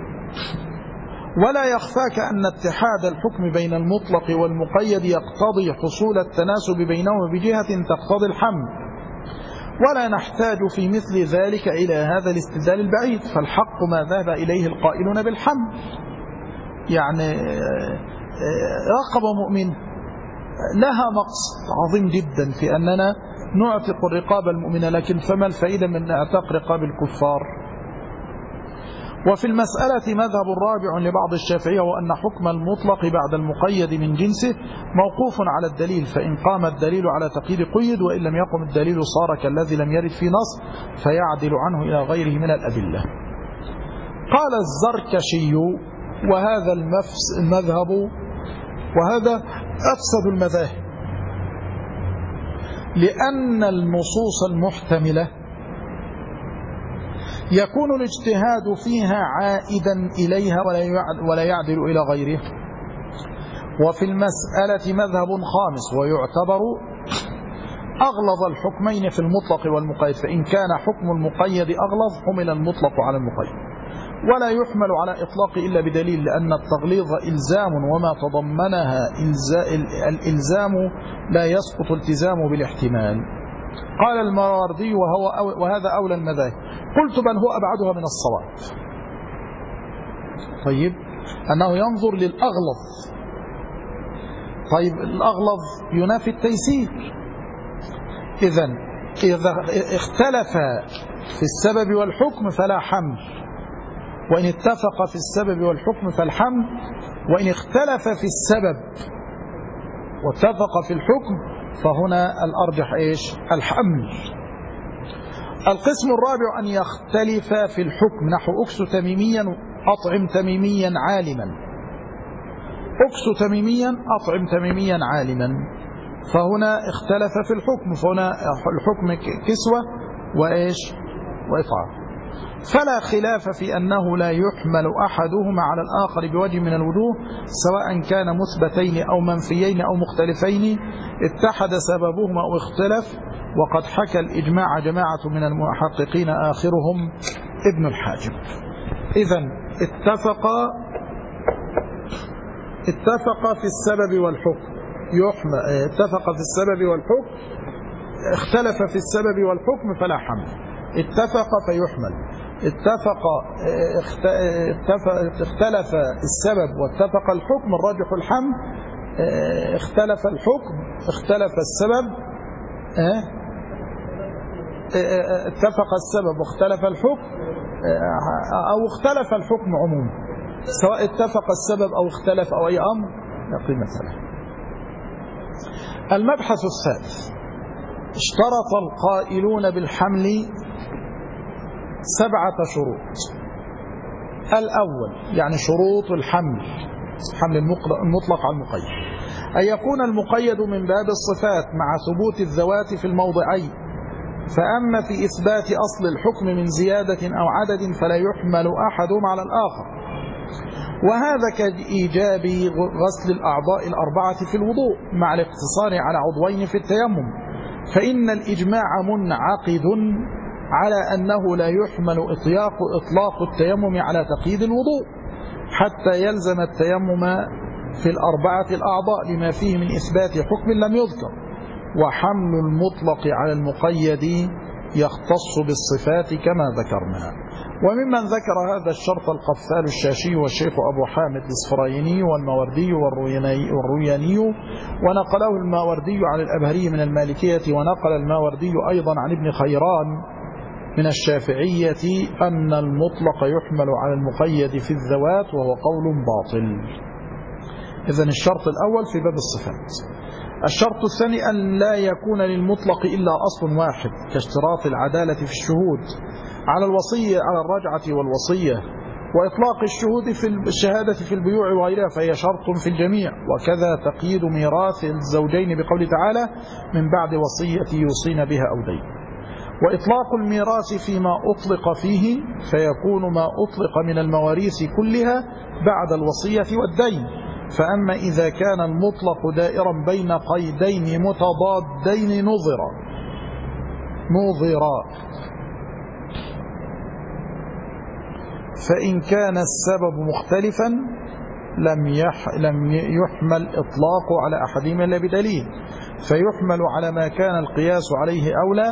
ولا يخفاك أن اتحاد الحكم بين المطلق والمقيد يقتضي حصول التناسب بينهما بجهة تقتضي الحمل، ولا نحتاج في مثل ذلك إلى هذا الاستدلال البعيد، فالحق ما ذهب إليه القائلون بالحمل. يعني رقبة مؤمنة لها مقصد عظيم جدا في أننا نعتق الرقاب المؤمنة، لكن فما الفائدة من اعتاق رقاب الكفار؟ وفي المسألة مذهب رابع لبعض الشافعية، وأن حكم المطلق بعد المقيد من جنسه موقوف على الدليل، فإن قام الدليل على تقييد قيد، وإن لم يقم الدليل صار كالذي لم يرد في نص فيعدل عنه إلى غيره من الأدلة. قال الزركشي وهذا المذهب وهذا أفسد المذاهب، لأن النصوص المحتملة يكون الاجتهاد فيها عائدا إليها ولا يعدل إلى غيره. وفي المسألة مذهب خامس ويعتبر أغلظ الحكمين في المطلق والمقيد، فإن كان حكم المقيد أغلظ حمل المطلق على المقيد، ولا يحمل على إطلاق إلا بدليل، لأن التغليظ إلزام، وما تضمنها الإلزام لا يسقط التزامه بالاحتمال. قال الماوردي وهذا أولى المذاهب، قلت بل هو أبعدها من الصواب. طيب، أنه ينظر للأغلظ. طيب، الأغلظ ينافي التيسير. إذا اختلف في السبب والحكم فلا حمل، وإن اتفق في السبب والحكم فالحمل، وإن اختلف في السبب واتفق في الحكم فهنا الأرجح إيش؟ الحمل. القسم الرابع أن يختلف في الحكم، نحو أكس تميميا أطعم تميميا عالما، أكس تميميا أطعم تميميا عالما، فهنا اختلف في الحكم، فهنا الحكم كسوة وإيش؟ وإطعام. فلا خلاف في أنه لا يحمل أحدهما على الآخر بوجه من الوجوه، سواء كان مثبتين أو منفيين أو مختلفين، اتحد سببهما أو اختلف. وقد حكى الإجماع جماعة من المحققين آخرهم ابن الحاجب. إذن اتفق في السبب والحكم، اتفق في السبب والحكم، اختلف في السبب والحكم فلا حمل، اتفق فيحمل، اختلف السبب واتفق الحكم الراجح الحمل، اختلف الحكم اختلف السبب، اتفق السبب واختلف الحكم، أو اختلف الحكم عموما، سواء اتفق السبب أو اختلف أو أي أمر لا قيمة له. المبحث الثالث: اشترط القائلون بالحمل 7 شروط. الأول يعني شروط الحمل، حمل المطلق على المقيد، أن يكون المقيد من باب الصفات مع ثبوت الذوات في الموضعين، فأما في إثبات أصل الحكم من زيادة أو عدد فلا يحمل أحدهم على الآخر، وهذا كإيجاب غسل الأعضاء الأربعة في الوضوء مع الاقتصار على عضوين في التيمم، فإن الإجماع منعقد على أنه لا يحمل إطلاق التيمم على تقييد الوضوء حتى يلزم التيمم في الأربعة الأعضاء لما فيه من إثبات حكم لم يذكر، وحمل المطلق على المقيد يختص بالصفات كما ذكرنا. وممن ذكر هذا الشرط القفال الشاشي والشيخ أبو حامد الإصفرايني والماوردي والروياني، ونقله الماوردي عن الأبهري من المالكية، ونقل الماوردي أيضا عن ابن خيران من الشافعية أن المطلق يحمل على المقيد في الذوات، وهو قول باطل. إذن الشرط الأول في باب الصفات. الشرط الثاني أن لا يكون للمطلق إلا أصل واحد، كاشتراط العدالة في الشهود على الوصية على الرجعة والوصية، وإطلاق الشهود في الشهادة في البيوع وغيرها فهي شرط في الجميع، وكذا تقييد ميراث الزوجين بقوله تعالى من بعد وصية يوصين بها أو دين. وإطلاق الميراث فيما أطلق فيه فيكون ما أطلق من المواريث كلها بعد الوصية والدين. فأما إذا كان المطلق دائرا بين قيدين متضادين نظرا، فإن كان السبب مختلفا لم يحمل إطلاق على أحدهما إلا بدليل، فيحمل على ما كان القياس عليه أولى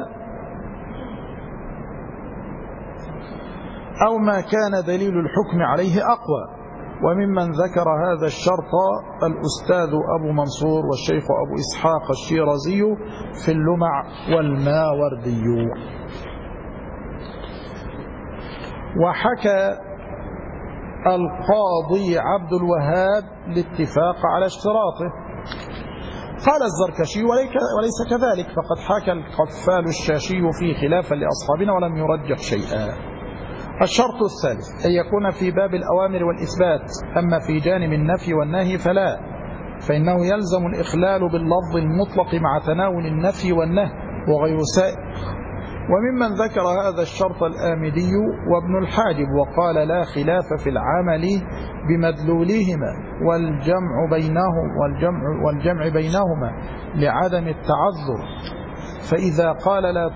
أو ما كان دليل الحكم عليه أقوى. وممن ذكر هذا الشرط الأستاذ أبو منصور والشيخ أبو إسحاق الشيرازي في اللمع والماوردي. وحكى القاضي عبد الوهاب الاتفاق على اشتراطه. قال الزركشي وليس كذلك، فقد حكى القفال الشاشي فيه خلافا لأصحابنا ولم يرجح شيئا. الشرط الثالث أن يكون في باب الأوامر والإثبات، أما في جانب النفي والنهي فلا، فإنه يلزم الإخلال باللفظ المطلق مع تناول النفي والنهي وغير سائر. وممن ذكر هذا الشرط الآمدي وابن الحاجب، وقال لا خلاف في العمل بمدلولهما والجمع بينهما لعدم التعذر، فإذا قال لا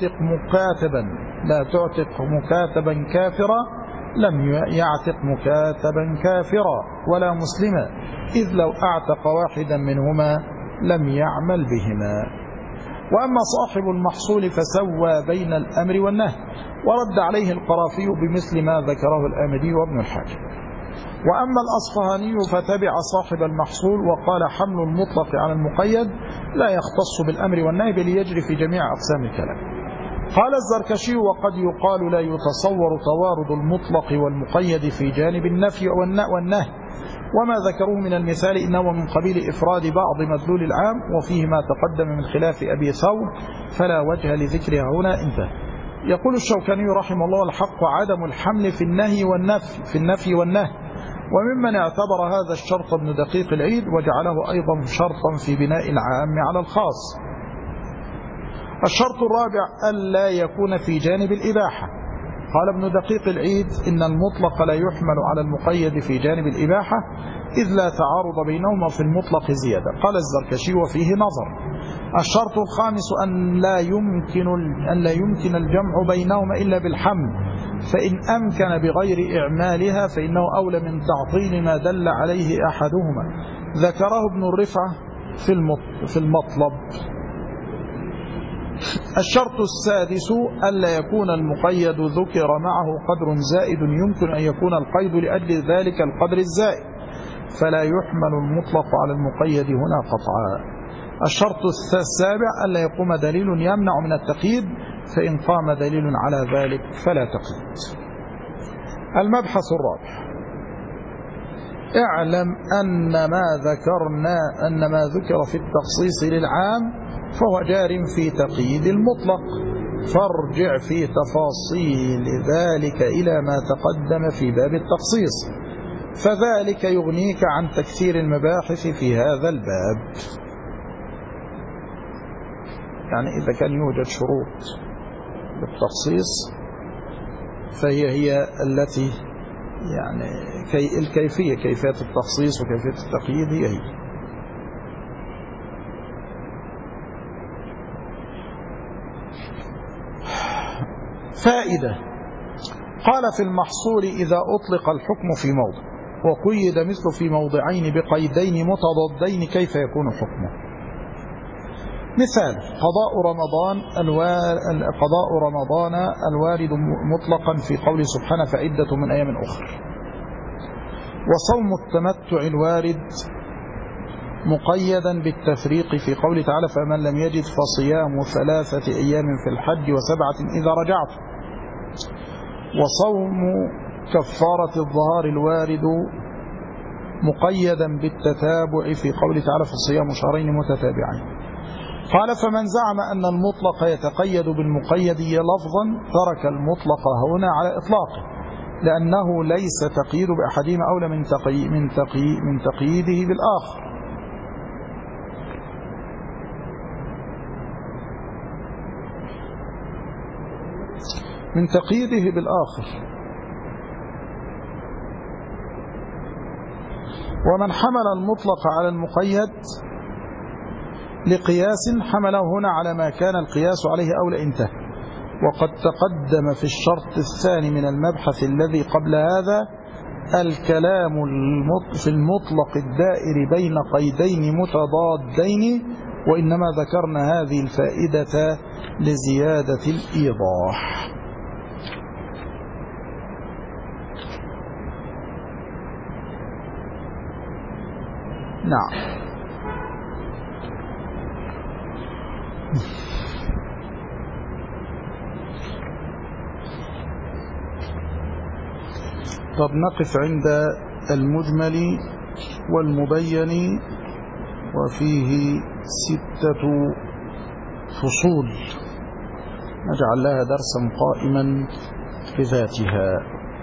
تعتق مكاتبا كافرا لم يعتق مكاتبا كافرا ولا مسلما، إذ لو أعتق واحدا منهما لم يعمل بهما. وأما صاحب المحصول فسوى بين الأمر والنهي، ورد عليه القرافي بمثل ما ذكره الآمدي وابن الحاكم. وأما الأصفهاني فتبع صاحب المحصول وقال حمل المطلق على المقيد لا يختص بالأمر والنهي بل يجري في جميع أقسام الكلام. قال الزركشي وقد يقال لا يتصور توارد المطلق والمقيد في جانب النفي والنهي، وما ذكروه من المثال إنه من قبيل إفراد بعض مدلول العام، وفيه ما تقدم من خلاف أبي ثور فلا وجه لذكرها هنا. انتهى. يقول الشوكاني رحمه الله الحق عدم الحمل في النفي والنهي، وممن اعتبر هذا الشرط ابن دقيق العيد وجعله أيضا شرطا في بناء العام على الخاص. الشرط الرابع ألا يكون في جانب الإباحة. قال ابن دقيق العيد إن المطلق لا يحمل على المقيد في جانب الإباحة إذ لا تعارض بينهما في المطلق زيادة. قال الزركشي وفيه نظر. الشرط الخامس أن لا يمكن الجمع بينهما إلا بالحمل، فإن أمكن بغير إعمالها فإنه أولى من تعطيل ما دل عليه أحدهما. ذكره ابن الرفعة في المطلب. الشرط السادس ألا يكون المقيد ذكر معه قدر زائد يمكن أن يكون القيد لأجل ذلك القدر الزائد، فلا يحمل المطلق على المقيد هنا قطعا. الشرط السابع ألا يقوم دليل يمنع من التقييد، فإن قام دليل على ذلك فلا تقييد. المبحث الرابع: اعلم أن ما ذكر في التخصيص للعام فهو جار في تقييد المطلق، فارجع في تفاصيل ذلك إلى ما تقدم في باب التخصيص، فذلك يغنيك عن تكثير المباحث في هذا الباب. يعني إذا كان يوجد شروط بالتخصيص فهي التي يعني كيفية التخصيص وكيفية التقييد هي. فائدة: قال في المحصول إذا أطلق الحكم في موضع وقيد مثل في موضعين بقيدين متضادين كيف يكون حكمه؟ مثال: قضاء رمضان الوارد مطلقا في قول سبحانه فعدة من أيام أخرى، وصوم التمتع الوارد مقيدا بالتفريق في قوله تعالى فمن لم يجد فصيام 3 أيام في الحج و7 إذا رجعت، وصوم كفارة الظهار الوارد مقيدا بالتتابع في قوله تعالى فصيام شهرين متتابعين. قال فمن زعم أن المطلق يتقيد بالمقيد لفظا ترك المطلق هنا على إطلاقه، لأنه ليس تقييد بأحدهما أولى من تقييده بالآخر. ومن حمل المطلق على المقيد لقياس حمله هنا على ما كان القياس عليه أولى انتهى. وقد تقدم في الشرط الثاني من المبحث الذي قبل هذا الكلام في المطلق الدائر بين قيدين متضادين، وإنما ذكرنا هذه الفائدة لزيادة الإيضاح. نعم. طب نقف عند المجمل والمبين، وفيه 6 فصول نجعل لها درسا قائما بذاتها.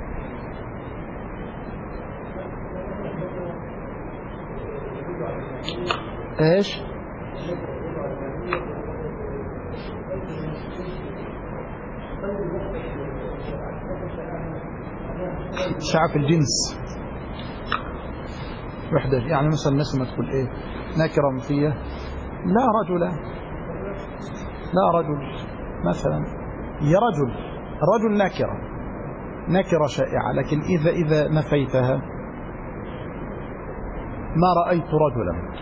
ايش؟ شعف الجنس وحدة، يعني مثلا ما تقول ايه نكرة منفية لا رجل لا رجل مثلا، يا رجل، رجل نكرة شائعة، لكن إذا نفيتها ما رأيت رجلا.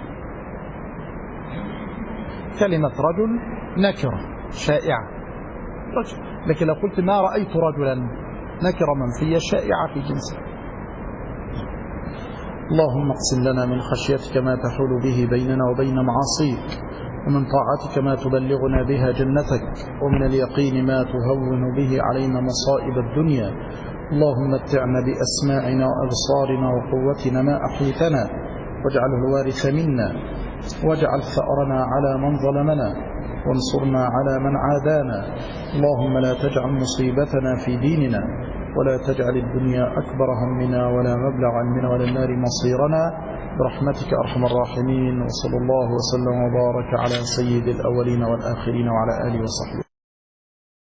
كلمة رجل نكرة شائعة رجل، لكن لو قلت ما رأيت رجلا نكرة منفية شائعة في جنسها. اللهم اقسم لنا من خشيتك ما تحول به بيننا وبين معاصيك، ومن طاعتك ما تبلغنا بها جنتك، ومن اليقين ما تهون به علينا مصائب الدنيا. اللهم متعنا بأسماعنا وأبصارنا وقوتنا ما أحيتنا، واجعله الوارث منا، واجعل ثأرنا على من ظلمنا، وانصرنا على من عادانا. اللهم لا تجعل مصيبتنا في ديننا، ولا تجعل الدنيا أكبر همنا ولا مبلغ علمنا ولا النار مصيرنا، برحمتك أرحم الراحمين. وصلى الله وسلم وبارك على سيد الأولين والآخرين وعلى آله وصحبه.